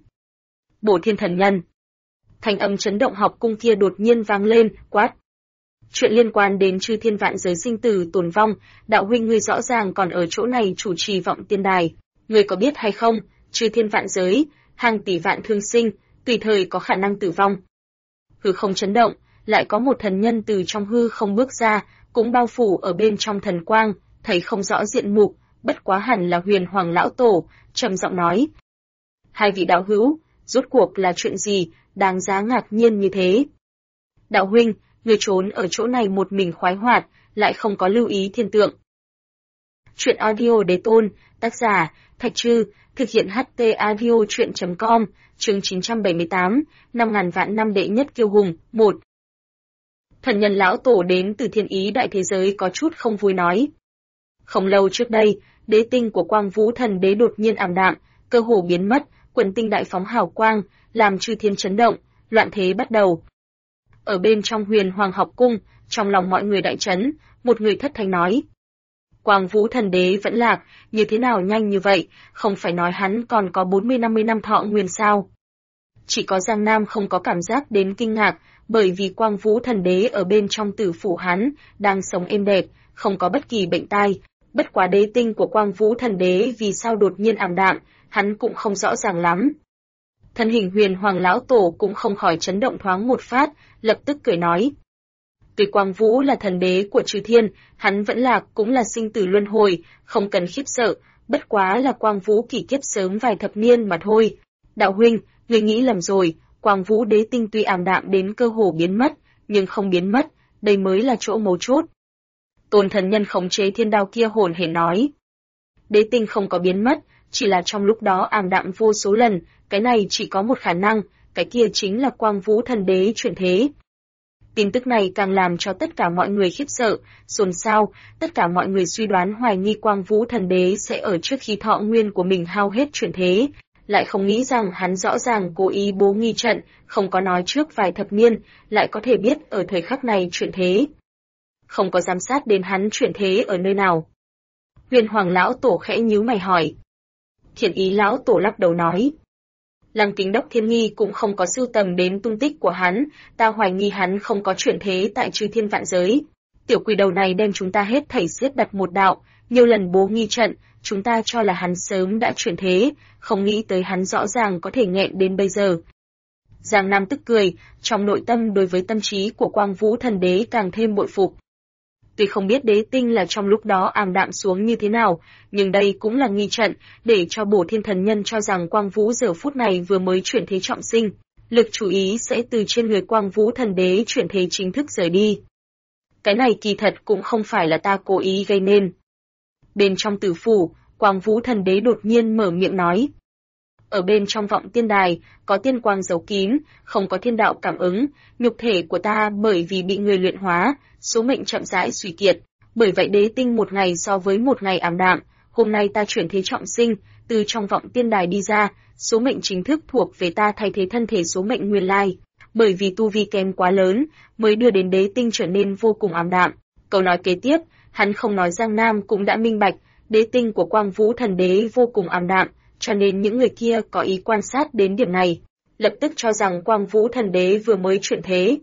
Bổ Thiên Thần Nhân. Thanh âm chấn động học cung kia đột nhiên vang lên, quát. Chuyện liên quan đến chư thiên vạn giới sinh tử tồn vong, đạo huynh ngươi rõ ràng còn ở chỗ này chủ trì vọng tiên đài. Ngươi có biết hay không, chư thiên vạn giới, hàng tỷ vạn thương sinh, tùy thời có khả năng tử vong. Hư không chấn động, lại có một thần nhân từ trong hư không bước ra, cũng bao phủ ở bên trong thần quang, thấy không rõ diện mục, bất quá hẳn là Huyền Hoàng lão tổ, trầm giọng nói. Hai vị đạo hữu, rốt cuộc là chuyện gì, đáng giá ngạc nhiên như thế? Đạo huynh, người trốn ở chỗ này một mình khoái hoạt, lại không có lưu ý thiên tượng. Chuyện audio đế tôn, tác giả, Thạch Trư, thực hiện HT audio chuyện.com, chương 978, 5.000 vạn năm đệ nhất kiêu hùng, 1. Thần nhân lão tổ đến từ Thiên Ý Đại Thế Giới có chút không vui nói. Không lâu trước đây, đế tinh của Quang Vũ Thần Đế đột nhiên ảm đạm, cơ hồ biến mất, quần tinh đại phóng hào quang, làm chư thiên chấn động, loạn thế bắt đầu. Ở bên trong Huyền Hoàng học cung, trong lòng mọi người đại chấn, một người thất thanh nói. Quang Vũ Thần Đế vẫn lạc, như thế nào nhanh như vậy, không phải nói hắn còn có 40-50 năm thọ nguyên sao? Chỉ có Giang Nam không có cảm giác đến kinh ngạc, bởi vì Quang Vũ Thần Đế ở bên trong tử phủ hắn, đang sống êm đẹp, không có bất kỳ bệnh tai. Bất quá đế tinh của Quang Vũ Thần Đế vì sao đột nhiên ảm đạm, hắn cũng không rõ ràng lắm. Thân hình Huyền Hoàng lão tổ cũng không khỏi chấn động thoáng một phát, lập tức cười nói. Tuy Quang Vũ là thần đế của chư thiên, hắn vẫn lạc cũng là sinh tử luân hồi, không cần khiếp sợ, bất quá là Quang Vũ kỷ kiếp sớm vài thập niên mà thôi. Đạo huynh, người nghĩ lầm rồi, Quang Vũ đế tinh tuy ảm đạm đến cơ hồ biến mất, nhưng không biến mất, đây mới là chỗ mấu chốt. Tôn thần nhân khống chế thiên đao kia hồn hển nói. Đế tinh không có biến mất, chỉ là trong lúc đó ảm đạm vô số lần, cái này chỉ có một khả năng, cái kia chính là Quang Vũ thần đế chuyển thế. Tin tức này càng làm cho tất cả mọi người khiếp sợ, xôn xao, tất cả mọi người suy đoán hoài nghi Quang Vũ thần đế sẽ ở trước khi thọ nguyên của mình hao hết chuyển thế, lại không nghĩ rằng hắn rõ ràng cố ý bố nghi trận, không có nói trước vài thập niên, lại có thể biết ở thời khắc này chuyển thế. Không có giám sát đến hắn chuyển thế ở nơi nào. Huyền Hoàng lão tổ khẽ nhíu mày hỏi. Thiện Ý lão tổ lắc đầu nói. Lăng Kính Đốc Thiên Nghi cũng không có sưu tầm đến tung tích của hắn, ta hoài nghi hắn không có chuyển thế tại chư thiên vạn giới. Tiểu quỷ đầu này đem chúng ta hết thảy giết đặt một đạo, nhiều lần bố nghi trận, chúng ta cho là hắn sớm đã chuyển thế, không nghĩ tới hắn rõ ràng có thể nghẹn đến bây giờ. Giang Nam tức cười, trong nội tâm đối với tâm trí của Quang Vũ Thần Đế càng thêm bội phục. Tuy không biết đế tinh là trong lúc đó ảm đạm xuống như thế nào, nhưng đây cũng là nghi trận, để cho Bổ Thiên Thần Nhân cho rằng Quang Vũ giờ phút này vừa mới chuyển thế trọng sinh, lực chú ý sẽ từ trên người Quang Vũ Thần Đế chuyển thế chính thức rời đi. Cái này kỳ thật cũng không phải là ta cố ý gây nên. Bên trong tử phủ, Quang Vũ Thần Đế đột nhiên mở miệng nói. Ở bên trong vọng tiên đài, có tiên quang giấu kín, không có thiên đạo cảm ứng, nhục thể của ta bởi vì bị người luyện hóa, số mệnh chậm rãi suy kiệt. Bởi vậy đế tinh một ngày so với một ngày ảm đạm, hôm nay ta chuyển thế trọng sinh, từ trong vọng tiên đài đi ra, số mệnh chính thức thuộc về ta thay thế thân thể số mệnh nguyên lai. Bởi vì tu vi kém quá lớn, mới đưa đến đế tinh trở nên vô cùng ảm đạm. Câu nói kế tiếp, hắn không nói Giang Nam cũng đã minh bạch, đế tinh của Quang Vũ Thần Đế vô cùng ảm đạm, cho nên những người kia có ý quan sát đến điểm này, lập tức cho rằng Quang Vũ Thần Đế vừa mới chuyển thế.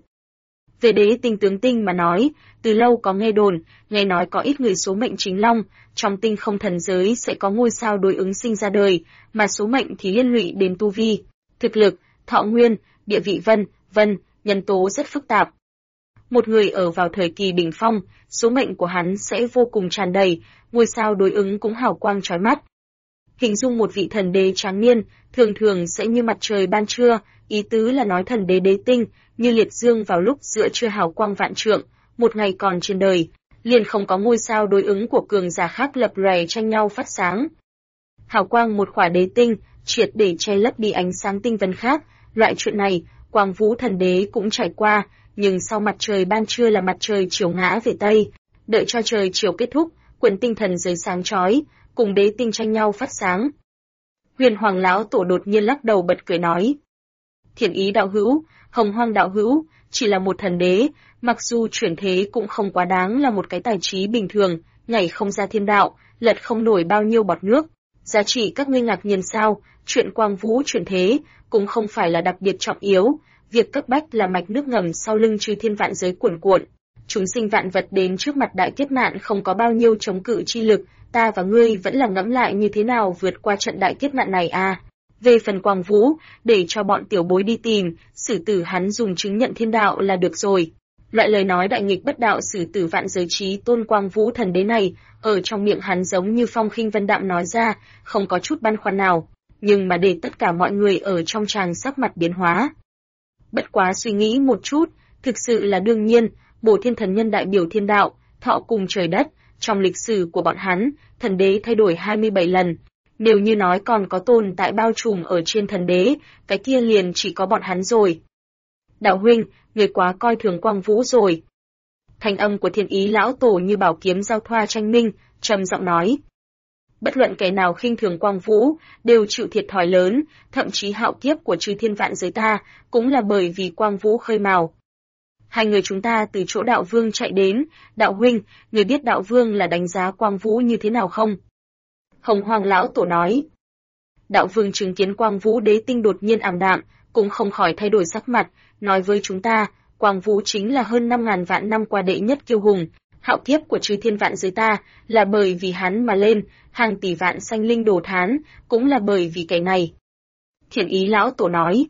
Về đế tinh tướng tinh mà nói, từ lâu có nghe đồn, nghe nói có ít người số mệnh chính long, trong tinh không thần giới sẽ có ngôi sao đối ứng sinh ra đời, mà số mệnh thì liên lụy đến tu vi, thực lực, thọ nguyên, địa vị vân, nhân tố rất phức tạp. Một người ở vào thời kỳ đỉnh phong, số mệnh của hắn sẽ vô cùng tràn đầy, ngôi sao đối ứng cũng hào quang chói mắt. Hình dung một vị thần đế tráng niên, thường thường sẽ như mặt trời ban trưa, ý tứ là nói thần đế đế tinh, như liệt dương vào lúc giữa trưa hào quang vạn trượng, một ngày còn trên đời, liền không có ngôi sao đối ứng của cường giả khác lập lòe tranh nhau phát sáng. Hào quang một khỏa đế tinh, triệt để che lấp đi ánh sáng tinh vân khác, loại chuyện này, Quang Vũ Thần Đế cũng trải qua, nhưng sau mặt trời ban trưa là mặt trời chiều ngã về Tây, đợi cho trời chiều kết thúc, quần tinh thần giới sáng chói, cùng đế tinh tranh nhau phát sáng. Huyền Hoàng lão tổ đột nhiên lắc đầu bật cười nói: Thiện Ý đạo hữu, Hồng Hoang đạo hữu, chỉ là một thần đế, mặc dù chuyển thế cũng không quá đáng là một cái tài trí bình thường, nhảy không ra thiên đạo, lật không nổi bao nhiêu bọt nước. Giá trị các ngươi ngạc nhiên sao? Chuyện Quang Vũ chuyển thế cũng không phải là đặc biệt trọng yếu, việc cấp bách là mạch nước ngầm sau lưng chư thiên vạn giới cuồn cuộn. Chúng sinh vạn vật đến trước mặt đại kiếp nạn không có bao nhiêu chống cự chi lực, ta và ngươi vẫn là ngẫm lại như thế nào vượt qua trận đại kiếp nạn này à. Về phần Quang Vũ, để cho bọn tiểu bối đi tìm, xử tử hắn dùng chứng nhận thiên đạo là được rồi. Loại lời nói đại nghịch bất đạo xử tử vạn giới trí tôn Quang Vũ Thần Đế này, ở trong miệng hắn giống như phong khinh vân đạm nói ra, không có chút băn khoăn nào, nhưng mà để tất cả mọi người ở trong tràng sắc mặt biến hóa. Bất quá suy nghĩ một chút, thực sự là đương nhiên, Bổ Thiên Thần Nhân đại biểu thiên đạo, thọ cùng trời đất, trong lịch sử của bọn hắn, thần đế thay đổi 27 lần. Nếu như nói còn có tồn tại bao trùm ở trên thần đế, cái kia liền chỉ có bọn hắn rồi. Đạo huynh, người quá coi thường Quang Vũ rồi. Thanh âm của Thiên Ý lão tổ như bảo kiếm giao thoa tranh minh, trầm giọng nói. Bất luận kẻ nào khinh thường Quang Vũ, đều chịu thiệt thòi lớn, thậm chí hạo kiếp của chư thiên vạn giới ta, cũng là bởi vì Quang Vũ khơi mào. Hai người chúng ta từ chỗ đạo vương chạy đến, đạo huynh, người biết đạo vương là đánh giá Quang Vũ như thế nào không? Hồng Hoang lão tổ nói. Đạo vương chứng kiến Quang Vũ đế tinh đột nhiên ảm đạm, cũng không khỏi thay đổi sắc mặt, nói với chúng ta, Quang Vũ chính là hơn 5.000 vạn năm qua đệ nhất kiêu hùng, hạo kiếp của chư thiên vạn giới ta, là bởi vì hắn mà lên, hàng tỷ vạn sanh linh đồ thán, cũng là bởi vì cái này. Thiện Ý lão tổ nói.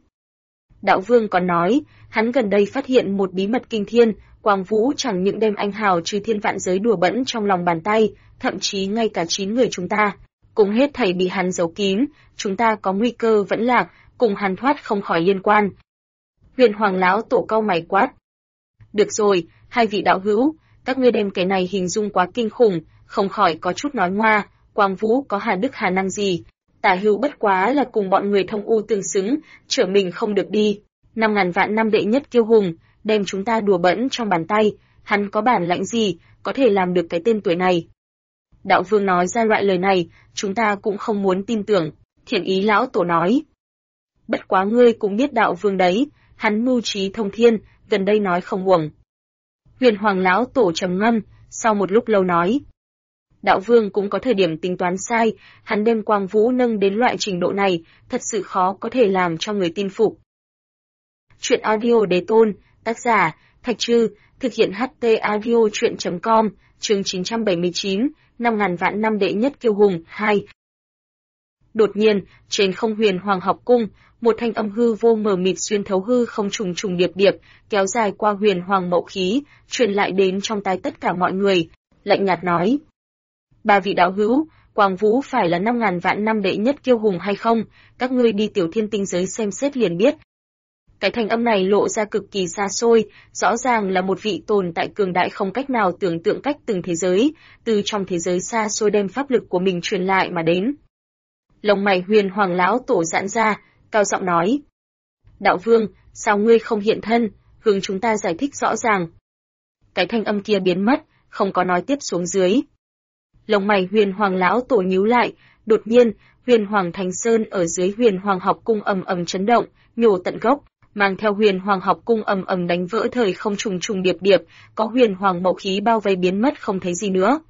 Đạo vương còn nói, hắn gần đây phát hiện một bí mật kinh thiên, Quang Vũ chẳng những đem anh hào chư thiên vạn giới đùa bỡn trong lòng bàn tay, thậm chí ngay cả 9 người chúng ta, cũng hết thảy bị hắn giấu kín, chúng ta có nguy cơ vẫn lạc, cùng hắn thoát không khỏi liên quan. Huyền Hoàng lão tổ cau mày quát. Được rồi, hai vị đạo hữu, các ngươi đem cái này hình dung quá kinh khủng, không khỏi có chút nói ngoa, Quang Vũ có hà đức hà năng gì, tả hữu bất quá là cùng bọn người thông u tương xứng, trở mình không được đi. 5.000 vạn năm đệ nhất kiêu hùng, đem chúng ta đùa bỡn trong bàn tay, hắn có bản lãnh gì, có thể làm được cái tên tuổi này. Đạo vương nói ra loại lời này, chúng ta cũng không muốn tin tưởng, Thiện Ý lão tổ nói. Bất quá ngươi cũng biết đạo vương đấy, hắn mưu trí thông thiên, gần đây nói không uổng. Huyền Hoàng lão tổ trầm ngâm, sau một lúc lâu nói. Đạo vương cũng có thời điểm tính toán sai, hắn đem Quang Vũ nâng đến loại trình độ này, thật sự khó có thể làm cho người tin phục. Chuyện audio Đế Tôn, tác giả, Thạch Trư, thực hiện HT audio chuyện.com, chương 979, 5.000 vạn năm đệ nhất kiêu hùng, 2. Đột nhiên, trên không Huyền Hoàng học cung, một thanh âm hư vô mờ mịt xuyên thấu hư không trùng trùng điệp điệp, kéo dài qua Huyền Hoàng mậu khí, truyền lại đến trong tai tất cả mọi người, lạnh nhạt nói: "Ba vị đạo hữu, Quang Vũ phải là 5.000 vạn năm đệ nhất kiêu hùng hay không, các ngươi đi Tiểu Thiên tinh giới xem xét liền biết." Cái thanh âm này lộ ra cực kỳ xa xôi, rõ ràng là một vị tồn tại cường đại không cách nào tưởng tượng cách từng thế giới, từ trong thế giới xa xôi đem pháp lực của mình truyền lại mà đến. Lông mày Huyền Hoàng lão tổ giãn ra, cao giọng nói: "Đạo vương, sao ngươi không hiện thân, hướng chúng ta giải thích rõ ràng." Cái thanh âm kia biến mất, không có nói tiếp xuống dưới. Lông mày Huyền Hoàng lão tổ nhíu lại, đột nhiên, Huyền Hoàng Thành Sơn ở dưới Huyền Hoàng học cung ầm ầm chấn động, nhổ tận gốc, mang theo Huyền Hoàng học cung ầm ầm đánh vỡ thời không trùng trùng điệp điệp, có Huyền Hoàng mậu khí bao vây biến mất không thấy gì nữa.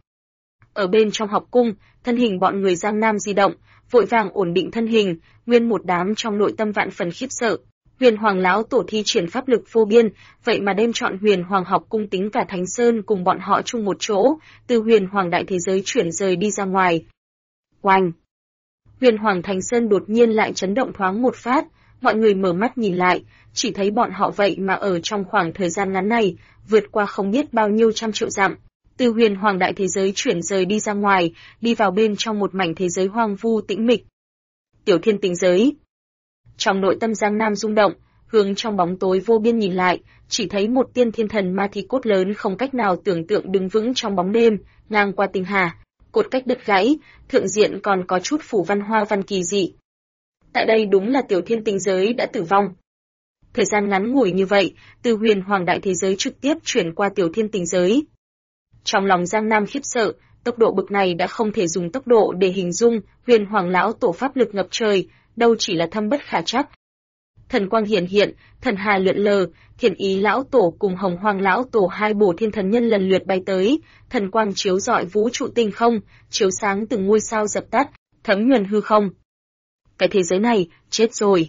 Ở bên trong học cung, thân hình bọn người Giang Nam di động, vội vàng ổn định thân hình, nguyên một đám trong nội tâm vạn phần khiếp sợ. Huyền Hoàng lão tổ thi triển pháp lực vô biên, vậy mà đem chọn Huyền Hoàng học cung tính cả Thánh Sơn cùng bọn họ chung một chỗ, từ Huyền Hoàng đại thế giới chuyển rời đi ra ngoài. Oanh! Huyền Hoàng Thánh Sơn đột nhiên lại chấn động thoáng một phát, mọi người mở mắt nhìn lại, chỉ thấy bọn họ vậy mà ở trong khoảng thời gian ngắn này, vượt qua không biết bao nhiêu trăm triệu dặm, từ Huyền Hoàng đại thế giới chuyển rời đi ra ngoài, đi vào bên trong một mảnh thế giới hoang vu tĩnh mịch. Tiểu Thiên tinh giới. Trong nội tâm Giang Nam rung động, hướng trong bóng tối vô biên nhìn lại, chỉ thấy một tiên thiên thần ma thi cốt lớn không cách nào tưởng tượng đứng vững trong bóng đêm, ngang qua tinh hà, cột cách đứt gãy, thượng diện còn có chút phủ văn hoa văn kỳ dị. Tại đây đúng là Tiểu Thiên tinh giới đã tử vong. Thời gian ngắn ngủi như vậy, từ Huyền Hoàng đại thế giới trực tiếp chuyển qua Tiểu Thiên tinh giới. Trong lòng Giang Nam khiếp sợ, tốc độ bực này đã không thể dùng tốc độ để hình dung, Huyền Hoàng lão tổ pháp lực ngập trời, đâu chỉ là thâm bất khả trắc. Thần quang hiển hiện, thần hà lượn lờ, Thiền Ý lão tổ cùng Hồng Hoàng lão tổ hai bổ thiên thần nhân lần lượt bay tới, thần quang chiếu rọi vũ trụ tinh không, chiếu sáng từng ngôi sao dập tắt, thấm nhuần hư không. Cái thế giới này, chết rồi.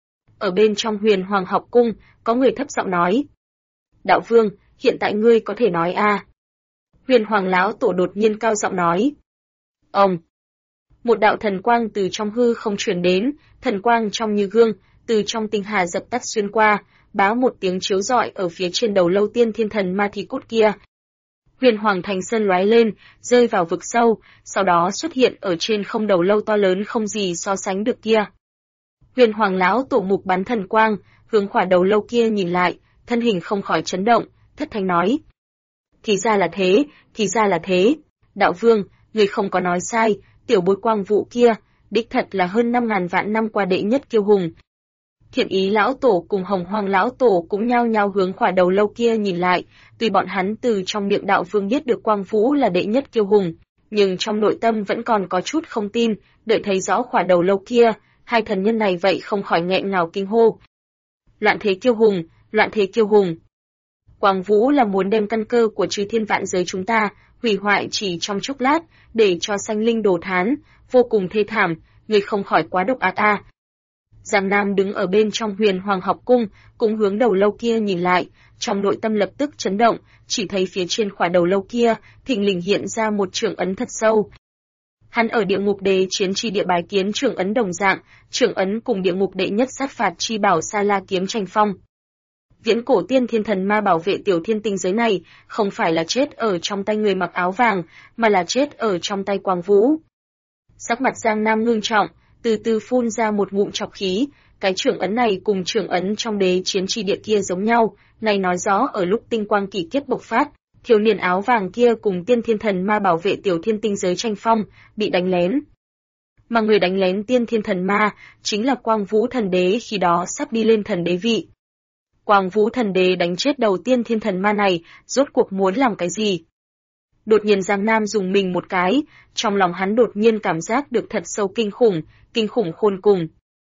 Ở bên trong Huyền Hoàng học cung, có người thấp giọng nói: "Đạo vương, hiện tại ngươi có thể nói a?" Huyền Hoàng lão tổ đột nhiên cao giọng nói: "Ông." Một đạo thần quang từ trong hư không truyền đến, thần quang trong như gương, từ trong tinh hà dập tắt xuyên qua, bá một tiếng chiếu rọi ở phía trên đầu lâu tiên thiên thần ma thi cốt kia. Huyền Hoàng Thành Sơn lóe lên, rơi vào vực sâu, sau đó xuất hiện ở trên không đầu lâu to lớn không gì so sánh được kia. Huyền Hoàng lão tổ mục bắn thần quang, hướng khỏa đầu lâu kia nhìn lại, thân hình không khỏi chấn động, thất thanh nói: "Thì ra là thế, thì ra là thế. Đạo vương, người không có nói sai, tiểu bối Quang Vũ kia, đích thật là hơn 5.000 vạn năm qua đệ nhất kiêu hùng." Thiện Ý lão tổ cùng Hồng Hoàng lão tổ cũng nhao nhao hướng khỏa đầu lâu kia nhìn lại, tuy bọn hắn từ trong miệng đạo vương biết được Quang Vũ là đệ nhất kiêu hùng, nhưng trong nội tâm vẫn còn có chút không tin, đợi thấy rõ khỏa đầu lâu kia, hai thần nhân này vậy không khỏi nghẹn ngào kinh hô: "Loạn thế kiêu hùng, loạn thế kiêu hùng." Quang Vũ là muốn đem căn cơ của chư thiên vạn giới chúng ta hủy hoại chỉ trong chốc lát, để cho sanh linh đồ thán, vô cùng thê thảm, người không khỏi quá độc ác a. Giang Nam đứng ở bên trong Huyền Hoàng học cung, cũng hướng đầu lâu kia nhìn lại, trong nội tâm lập tức chấn động, chỉ thấy phía trên khỏa đầu lâu kia, thình lình hiện ra một trưởng ấn thật sâu. Hắn ở địa ngục đế chiến chi địa bái kiến trưởng ấn đồng dạng, trưởng ấn cùng địa ngục đệ nhất sát phạt chi bảo Sa La kiếm tranh phong. Viễn cổ tiên thiên thần ma bảo vệ Tiểu Thiên tinh giới này, không phải là chết ở trong tay người mặc áo vàng, mà là chết ở trong tay Quang Vũ. Sắc mặt Giang Nam ngưng trọng, từ từ phun ra một ngụm trọc khí, cái trưởng ấn này cùng trưởng ấn trong đế chiến chi địa kia giống nhau, này nói rõ ở lúc tinh quang kỷ kiếp bộc phát, thiếu niên áo vàng kia cùng tiên thiên thần ma bảo vệ Tiểu Thiên tinh giới tranh phong, bị đánh lén. Mà người đánh lén tiên thiên thần ma, chính là Quang Vũ thần đế khi đó sắp đi lên thần đế vị. Quang Vũ thần đế đánh chết đầu tiên thiên thần ma này, rốt cuộc muốn làm cái gì? Đột nhiên Giang Nam dùng mình một cái, trong lòng hắn đột nhiên cảm giác được thật sâu kinh khủng khôn cùng.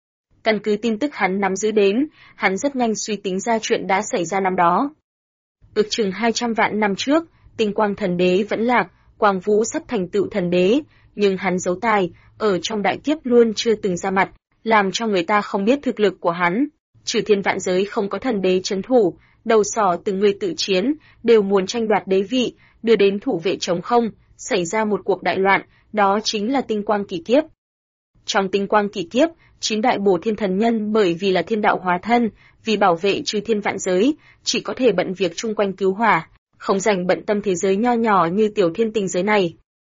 Căn cứ tin tức hắn nắm giữ đến, hắn rất nhanh suy tính ra chuyện đã xảy ra năm đó. Ước chừng 200 vạn năm trước, tinh quang thần đế vẫn lạc, Quang Vũ sắp thành tựu thần đế, nhưng hắn giấu tài, ở trong đại kiếp luôn chưa từng ra mặt, làm cho người ta không biết thực lực của hắn. Trừ thiên vạn giới không có thần đế trấn thủ, đầu sỏ từng người tự chiến, đều muốn tranh đoạt đế vị, đưa đến thủ vệ trống không, xảy ra một cuộc đại loạn, đó chính là tinh quang kỳ kiếp. Trong tinh quang kỷ kiếp, 9 đại bổ thiên thần nhân bởi vì là thiên đạo hóa thân, vì bảo vệ chư thiên vạn giới, chỉ có thể bận việc chung quanh cứu hỏa, không dành bận tâm thế giới nho nhỏ như tiểu thiên tinh giới này.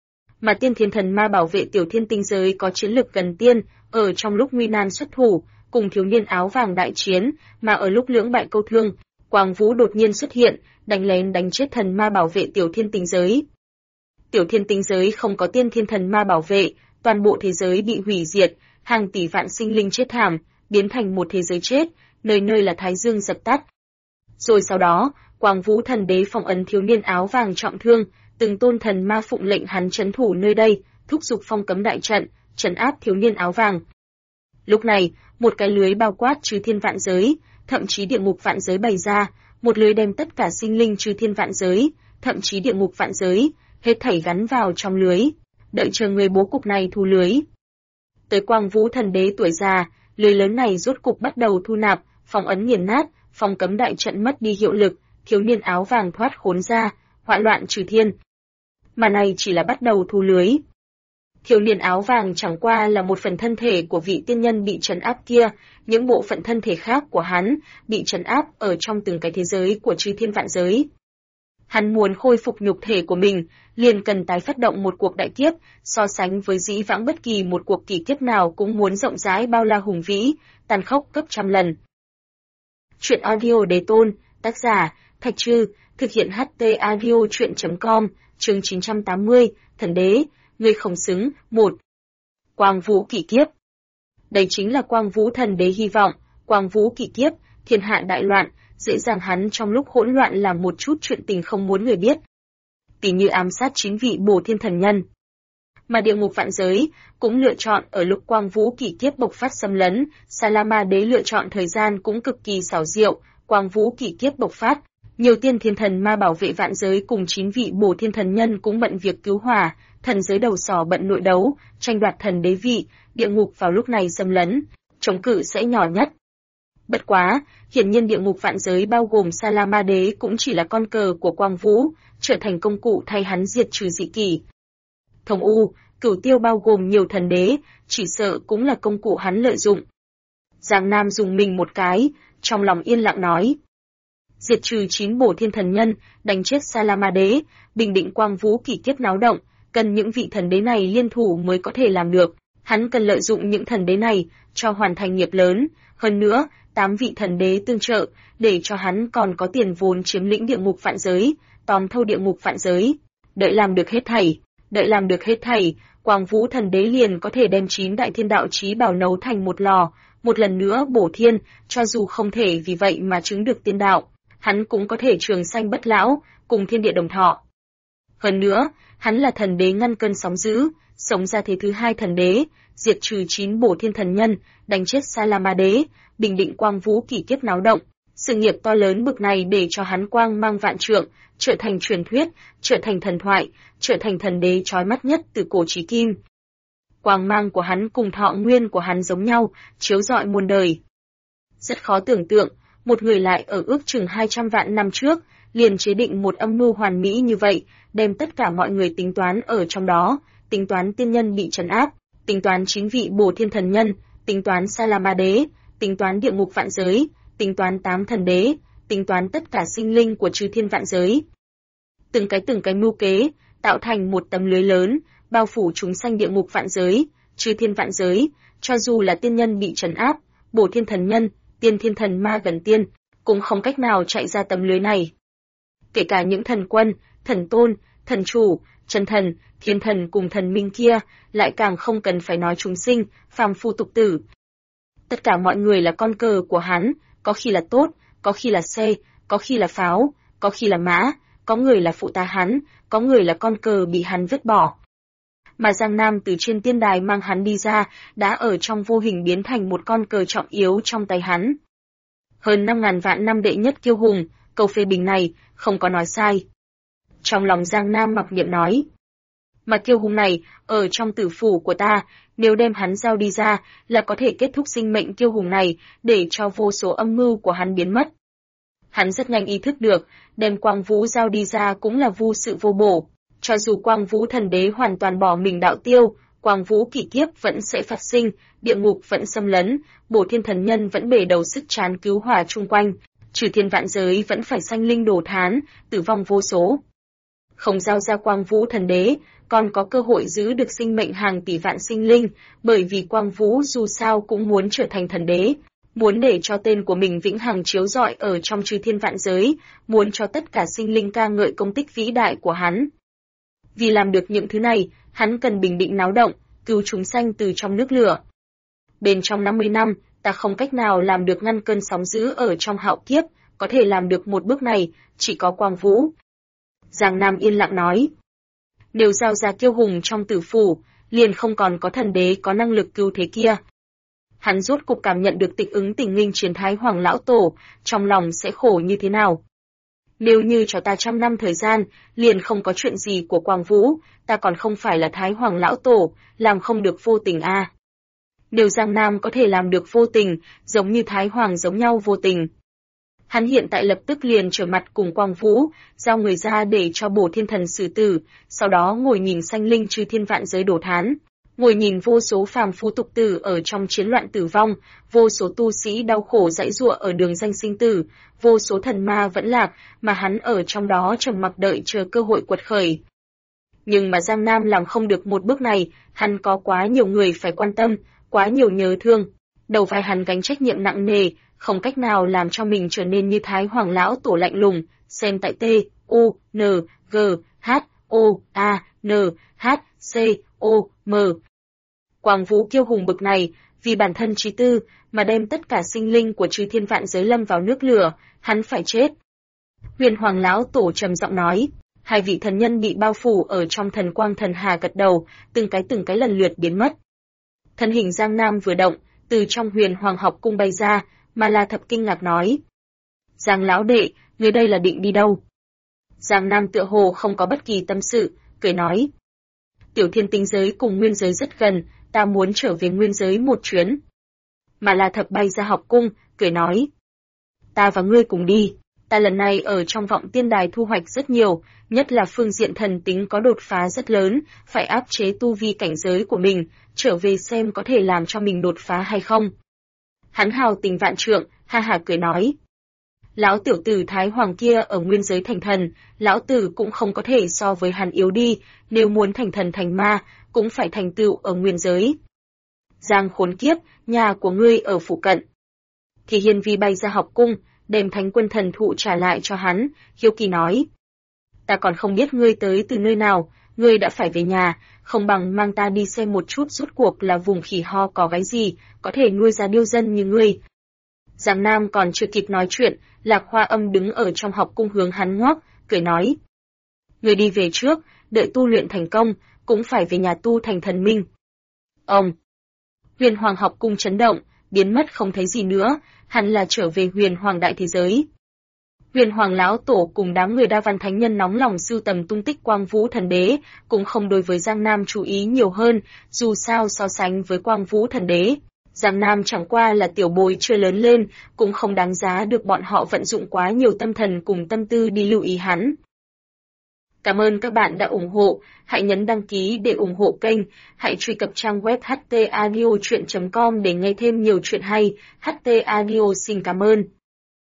Mà tiên thiên thần ma bảo vệ tiểu thiên tinh giới có chiến lực gần tiên, ở trong lúc nguy nan xuất thủ, cùng thiếu niên áo vàng đại chiến, mà ở lúc lưỡng bại câu thương, Quang Vũ đột nhiên xuất hiện, đánh lén đánh chết thần ma bảo vệ tiểu thiên tinh giới. Tiểu thiên tinh giới không có tiên thiên thần ma bảo vệ, toàn bộ thế giới bị hủy diệt, hàng tỷ vạn sinh linh chết thảm, biến thành một thế giới chết, nơi nơi là thái dương dập tắt. Rồi sau đó, Quang Vũ thần đế phong ấn thiếu niên áo vàng trọng thương, từng tôn thần ma phụng lệnh hắn trấn thủ nơi đây, thúc giục phong cấm đại trận, trấn áp thiếu niên áo vàng. Lúc này, một cái lưới bao quát chư thiên vạn giới, thậm chí địa ngục vạn giới bày ra, một lưới đem tất cả sinh linh chư thiên vạn giới, thậm chí địa ngục vạn giới, hết thảy gắn vào trong lưới, đợi chờ người bố cục này thu lưới. Tới Quang Vũ thần đế tuổi già, lưới lớn này rốt cục bắt đầu thu nạp, phong ấn nghiền nát, phong cấm đại trận mất đi hiệu lực, thiếu niên áo vàng thoát khốn ra, hoạn loạn trừ thiên. Mà này chỉ là bắt đầu thu lưới. Thiếu niên áo vàng chẳng qua là một phần thân thể của vị tiên nhân bị trấn áp kia, những bộ phận thân thể khác của hắn bị trấn áp ở trong từng cái thế giới của chư thiên vạn giới. Hắn muốn khôi phục nhục thể của mình, liền cần tái phát động một cuộc đại kiếp, so sánh với dĩ vãng bất kỳ một cuộc kỳ kiếp nào cũng muốn rộng rãi bao la hùng vĩ, tàn khốc gấp trăm lần. Truyện audio Đế Tôn, tác giả, Thạch Trư, thực hiện HT audio truyện.com, chương 980, Thần Đế, ngươi không xứng, 1. Quang Vũ kỷ kiếp. Đây chính là Quang Vũ thần đế hy vọng, Quang Vũ kỷ kiếp, thiên hạ đại loạn, dễ dàng hắn trong lúc hỗn loạn làm một chút chuyện tình không muốn người biết. Tỉ như ám sát 9 vị bổ thiên thần nhân. Mà địa ngục vạn giới cũng lựa chọn ở lúc Quang Vũ kỷ kiếp bộc phát xâm lấn, Salama đế lựa chọn thời gian cũng cực kỳ xảo diệu, Quang Vũ kỷ kiếp bộc phát, nhiều tiên thiên thần ma bảo vệ vạn giới cùng 9 vị bổ thiên thần nhân cũng bận việc cứu hỏa, thần giới đầu sỏ bận nội đấu, tranh đoạt thần đế vị, địa ngục vào lúc này xâm lấn, chống cự sẽ nhỏ nhất. Bất quá, hiển nhiên địa ngục vạn giới bao gồm Salama đế cũng chỉ là con cờ của Quang Vũ, trở thành công cụ thay hắn diệt trừ dị kỷ. Thông U, Cửu Tiêu bao gồm nhiều thần đế, chỉ sợ cũng là công cụ hắn lợi dụng. Giang Nam dùng mình một cái, trong lòng yên lặng nói. Diệt trừ 9 bổ thiên thần nhân, đánh chết Salama đế, bình định Quang Vũ kỷ kiếp náo động, cần những vị thần đế này liên thủ mới có thể làm được. Hắn cần lợi dụng những thần đế này cho hoàn thành nghiệp lớn, hơn nữa, 8 vị thần đế tương trợ, để cho hắn còn có tiền vốn chiếm lĩnh địa ngục vạn giới, tóm thâu địa ngục vạn giới. Đợi làm được hết thảy, Quang Vũ thần đế liền có thể đem 9 đại thiên đạo chí bảo nấu thành một lò, một lần nữa bổ thiên, cho dù không thể vì vậy mà chứng được tiên đạo, hắn cũng có thể trường sanh bất lão, cùng thiên địa đồng thọ. Hơn nữa, hắn là thần đế ngăn cơn sóng dữ, sống ra thế thứ 2 thần đế, diệt trừ 9 bổ thiên thần nhân, đánh chết Salama đế, bình định Quang Vũ kỷ kiếp náo động. Sự nghiệp to lớn bực này để cho hắn quang mang vạn trượng, trở thành truyền thuyết, trở thành thần thoại, trở thành thần đế chói mắt nhất từ cổ chí kim. Quang mang của hắn cùng thọ nguyên của hắn giống nhau, chiếu rọi muôn đời. Rất khó tưởng tượng, một người lại ở ước chừng 200 vạn năm trước, liền chế định một âm mưu hoàn mỹ như vậy, đem tất cả mọi người tính toán ở trong đó, tính toán tiên nhân bị trấn áp, tính toán 9 vị bổ thiên thần nhân, tính toán Salama đế, tính toán địa ngục vạn giới, tính toán 8 thần đế, tính toán tất cả sinh linh của chư thiên vạn giới. Từng cái mưu kế, tạo thành một tấm lưới lớn, bao phủ chúng sanh địa ngục vạn giới, chư thiên vạn giới, cho dù là tiên nhân bị trấn áp, bổ thiên thần nhân, tiên thiên thần ma gần tiên, cũng không cách nào chạy ra tấm lưới này. Kể cả những thần quân, thần tôn, thần chủ, chân thần, thiên thần cùng thần minh kia, lại càng không cần phải nói chúng sinh, phàm phu tục tử. Tất cả mọi người là con cờ của hắn, có khi là tốt, có khi là xe, có khi là pháo, có khi là mã, có người là phụ tá hắn, có người là con cờ bị hắn vứt bỏ. Mà Giang Nam từ trên tiên đài mang hắn đi ra, đã ở trong vô hình biến thành một con cờ trọng yếu trong tay hắn. Hơn 5.000 vạn năm đệ nhất kiêu hùng, câu phê bình này, không có nói sai. Trong lòng Giang Nam mặc niệm nói. Mà kiêu hùng này, ở trong tử phủ của ta, nếu đem hắn giao đi ra, là có thể kết thúc sinh mệnh kiêu hùng này, để cho vô số âm mưu của hắn biến mất. Hắn rất nhanh ý thức được, đem Quang Vũ giao đi ra cũng là vô sự vô bổ. Cho dù Quang Vũ thần đế hoàn toàn bỏ mình đạo tiêu, Quang Vũ kỳ kiếp vẫn sẽ phát sinh, địa ngục vẫn xâm lấn, Bổ Thiên Thần Nhân vẫn bể đầu sức chán cứu hỏa chung quanh, Chư Thiên vạn giới vẫn phải sanh linh đổ thán, tử vong vô số. Không giao ra Quang Vũ Thần Đế, còn có cơ hội giữ được sinh mệnh hàng tỷ vạn sinh linh, bởi vì Quang Vũ dù sao cũng muốn trở thành thần đế, muốn để cho tên của mình vĩnh hằng chiếu rọi ở trong chư thiên vạn giới, muốn cho tất cả sinh linh ca ngợi công tích vĩ đại của hắn. Vì làm được những thứ này, hắn cần bình định náo động, cứu chúng sanh từ trong nước lửa. Bên trong 50 năm, ta không cách nào làm được ngăn cơn sóng dữ ở trong hạo kiếp, có thể làm được một bước này, chỉ có Quang Vũ. Giang Nam yên lặng nói. Nếu giao ra kiêu hùng trong tử phủ, liền không còn có thần đế có năng lực cứu thế kia. Hắn rốt cục cảm nhận được tịch ứng tình nghinh chiến Thái Hoàng Lão Tổ, trong lòng sẽ khổ như thế nào. Nếu như cho ta 100 năm thời gian, liền không có chuyện gì của Quang Vũ, ta còn không phải là Thái Hoàng Lão Tổ, làm không được vô tình a. Nếu Giang Nam có thể làm được vô tình, giống như Thái Hoàng giống nhau vô tình. Hắn hiện tại lập tức liền trở mặt cùng Quang Vũ, giao người ra để cho Bổ Thiên Thần xử tử, sau đó ngồi nhìn sanh linh chư thiên vạn giới đổ thán, ngồi nhìn vô số phàm phu tục tử ở trong chiến loạn tử vong, vô số tu sĩ đau khổ dãy giụa ở đường danh sinh tử, vô số thần ma vẫn lạc, mà hắn ở trong đó trầm mặc đợi chờ cơ hội quật khởi. Nhưng mà Giang Nam làm không được một bước này, hắn có quá nhiều người phải quan tâm, quá nhiều nhớ thương. Đầu vai hắn gánh trách nhiệm nặng nề, không cách nào làm cho mình trở nên như Thái Hoàng Lão Tổ lạnh lùng, xem tại T, U, N, G, H, O, A, N, H, C, O, M. Quang Vũ kiêu hùng bực này, vì bản thân trí tư, mà đem tất cả sinh linh của chư thiên vạn giới lâm vào nước lửa, hắn phải chết. Huyền Hoàng Lão Tổ trầm giọng nói, hai vị thần nhân bị bao phủ ở trong thần quang thần hà gật đầu, từng cái lần lượt biến mất. Thân hình Giang Nam vừa động, từ trong Huyền Hoàng học cung bay ra, mà La Thập kinh ngạc nói. Giang lão đệ, người đây là định đi đâu? Giang Nam tựa hồ không có bất kỳ tâm sự, cười nói. Tiểu thiên tinh giới cùng nguyên giới rất gần, ta muốn trở về nguyên giới một chuyến. Mà La Thập bay ra học cung, cười nói. Ta và ngươi cùng đi, ta lần này ở trong vọng tiên đài thu hoạch rất nhiều, nhất là phương diện thần tính có đột phá rất lớn, phải áp chế tu vi cảnh giới của mình, trở về xem có thể làm cho mình đột phá hay không. Hắn hào tình vạn trượng, ha ha cười nói. Lão tiểu tử Thái Hoàng kia ở nguyên giới thành thần, lão tử cũng không có thể so với hắn yếu đi, nếu muốn thành thần thành ma, cũng phải thành tựu ở nguyên giới. Giang khốn kiếp, nhà của ngươi ở phụ cận. Thì Hiên Vi bay ra học cung, đem Thánh Quân thần thụ trả lại cho hắn, hiếu kỳ nói. Ta còn không biết ngươi tới từ nơi nào, ngươi đã phải về nhà, không bằng mang ta đi xem một chút rốt cuộc là vùng khỉ ho có cái gì, có thể nuôi ra điêu dân như ngươi. Giang Nam còn chưa kịp nói chuyện, Lạc Hoa Âm đứng ở trong học cung hướng hắn ngoắc, cười nói. Ngươi đi về trước, đợi tu luyện thành công, cũng phải về nhà tu thành thần minh. Ông! Huyền Hoàng học cung chấn động, biến mất không thấy gì nữa, hẳn là trở về Huyền Hoàng đại thế giới. Huyền Hoàng Lão Tổ cùng đám người Đa Văn Thánh Nhân nóng lòng sưu tầm tung tích Quang Vũ Thần Đế, cũng không đối với Giang Nam chú ý nhiều hơn, dù sao so sánh với Quang Vũ Thần Đế. Giang Nam chẳng qua là tiểu bối chưa lớn lên, cũng không đáng giá được bọn họ vận dụng quá nhiều tâm thần cùng tâm tư đi lưu ý hắn. Cảm ơn các bạn đã ủng hộ, hãy nhấn đăng ký để ủng hộ kênh, hãy truy cập trang web htaudio.com để nghe thêm nhiều chuyện hay. HT Audio xin cảm ơn.